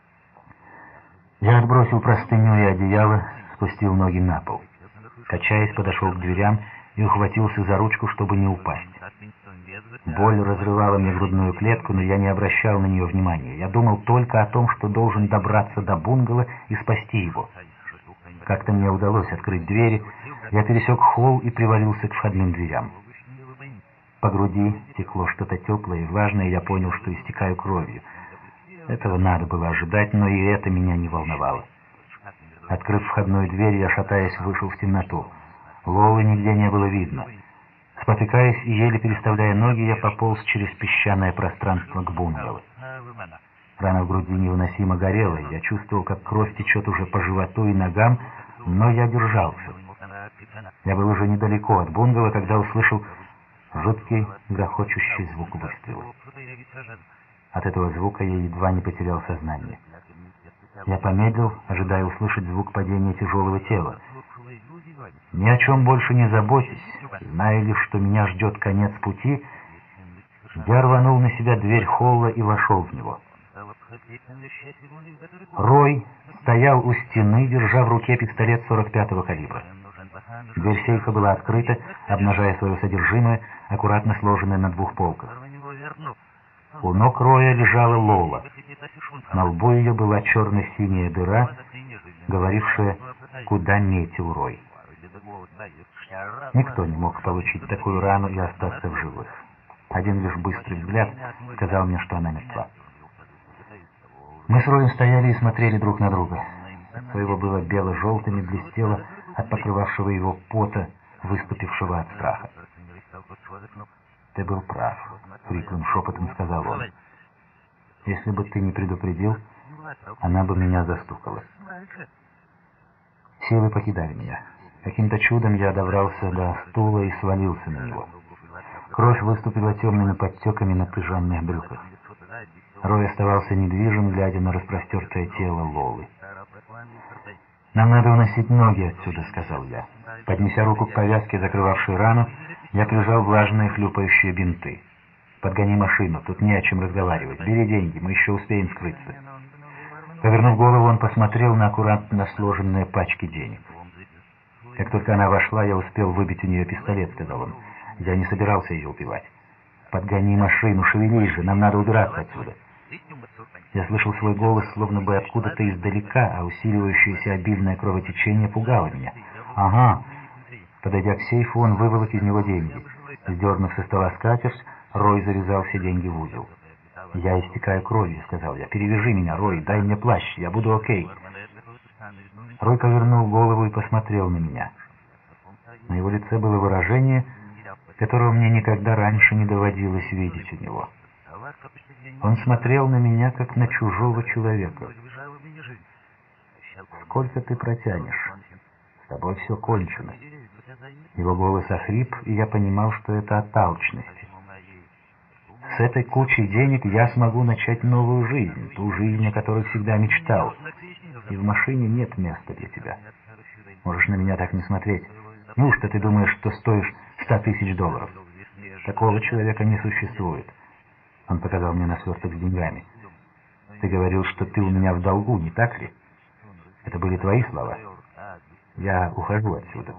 Speaker 1: Я отбросил простыню и одеяло, спустил ноги на пол. Качаясь, подошел к дверям и ухватился за ручку, чтобы не упасть. Боль разрывала мне грудную клетку, но я не обращал на нее внимания. Я думал только о том, что должен добраться до бунгало и спасти его. Как-то мне удалось открыть двери, я пересек холл и привалился к входным дверям. По груди текло что-то теплое и влажное, и я понял, что истекаю кровью. Этого надо было ожидать, но и это меня не волновало. Открыв входную дверь, я, шатаясь, вышел в темноту. Лолы нигде не было видно. Спотыкаясь и еле переставляя ноги, я пополз через песчаное пространство к бунгало. Рана в груди невыносимо горела, и я чувствовал, как кровь течет уже по животу и ногам, но я держался. Я был уже недалеко от бунгало, когда услышал жуткий, грохочущий звук выстрела. От этого звука я едва не потерял сознание. Я помедлил, ожидая услышать звук падения тяжелого тела. Ни о чем больше не заботясь, зная лишь, что меня ждет конец пути, я рванул на себя дверь холла и вошел в него. Рой стоял у стены, держа в руке пистолет 45-го калибра. Дверь сейфа была открыта, обнажая свое содержимое, аккуратно сложенное на 2 полках. У ног Роя лежала Лола. На лбу ее была черно-синяя дыра, говорившая, куда метил Рой. Никто не мог получить такую рану и остаться в живых. Один лишь быстрый взгляд сказал мне, что она мертва. Мы с Роем стояли и смотрели друг на друга. Лицо его было бело-желтым и блестело от покрывавшего его пота, выступившего от страха. «Ты был прав», — хриплым шепотом сказал он. «Если бы ты не предупредил, она бы меня застукала». Силы покидали меня. Каким-то чудом я добрался до стула и свалился на него. Кровь выступила темными подтеками на пижамных брюках. Рой оставался недвижим, глядя на распростертое тело Лолы. «Нам надо уносить ноги отсюда», — сказал я. Поднеся руку к повязке, закрывавшей рану, Я прижал влажные хлюпающие бинты. «Подгони машину, тут не о чем разговаривать. Бери деньги, мы еще успеем скрыться». Повернув голову, он посмотрел на аккуратно сложенные пачки денег. «Как только она вошла, я успел выбить у нее пистолет», — сказал он. «Я не собирался ее убивать». «Подгони машину, шевелись же, нам надо убираться отсюда». Я слышал свой голос, словно бы откуда-то издалека, а усиливающееся обильное кровотечение пугало меня. «Ага». Подойдя к сейфу, он выволок из него деньги. Сдернув со стола скатерть, Рой завязал все деньги в узел. «Я истекаю кровью», — сказал я. «Перевяжи меня, Рой, дай мне плащ, я буду окей». Рой повернул голову и посмотрел на меня. На его лице было выражение, которого мне никогда раньше не доводилось видеть у него. Он смотрел на меня, как на чужого человека. «Сколько ты протянешь? С тобой все кончено». Его голос охрип, и я понимал, что это от алчности. «С этой кучей денег я смогу начать новую жизнь, ту жизнь, о которой всегда мечтал. И в машине нет места для тебя. Можешь на меня так не смотреть. Неужто ты думаешь, что стоишь $100 000? Такого человека не существует». Он показал мне на сверток с деньгами. «Ты говорил, что ты у меня в долгу, не так ли? Это были твои слова. Я ухожу отсюда».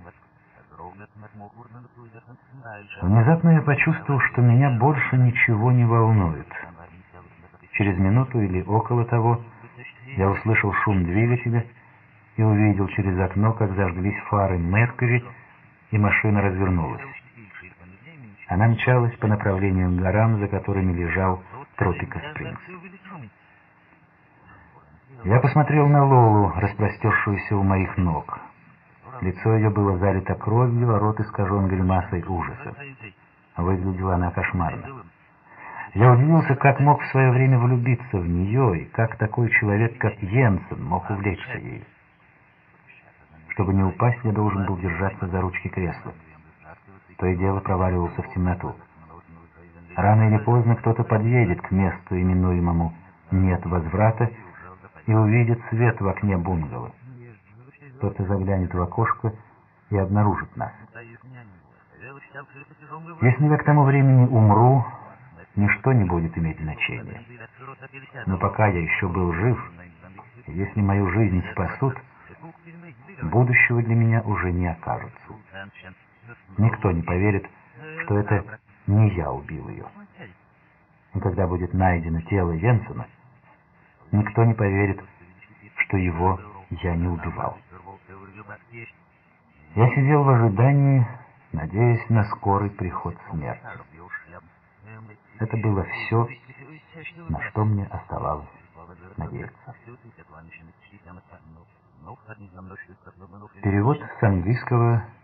Speaker 1: Внезапно я почувствовал, что меня больше ничего не волнует. Через минуту или около того я услышал шум двигателя и увидел через окно, как зажглись фары Меркьюри, и машина развернулась. Она мчалась по направлению к горам, за которыми лежал Тропика Спрингс. Я посмотрел на Лолу, распростершуюся у моих ног. Лицо ее было залито кровью, а рот искажен гримасой ужаса. Выглядела она кошмарно. Я удивился, как мог в свое время влюбиться в нее, и как такой человек, как Йенсен, мог увлечься ею. Чтобы не упасть, я должен был держаться за ручки кресла. То и дело проваливался в темноту. Рано или поздно кто-то подъедет к месту, именуемому «нет возврата», и увидит свет в окне бунгало. Кто-то заглянет в окошко и обнаружит нас. Если я к тому времени умру, ничто не будет иметь значения. Но пока я еще был жив, и если мою жизнь спасут, будущего для меня уже не окажется. Никто не поверит, что это не я убил ее. И когда будет найдено тело Йенсена, никто не поверит, что его я не убивал. Я сидел в ожидании, надеясь на скорый приход смерти. Это было все, на что мне оставалось надеяться. Перевод с английского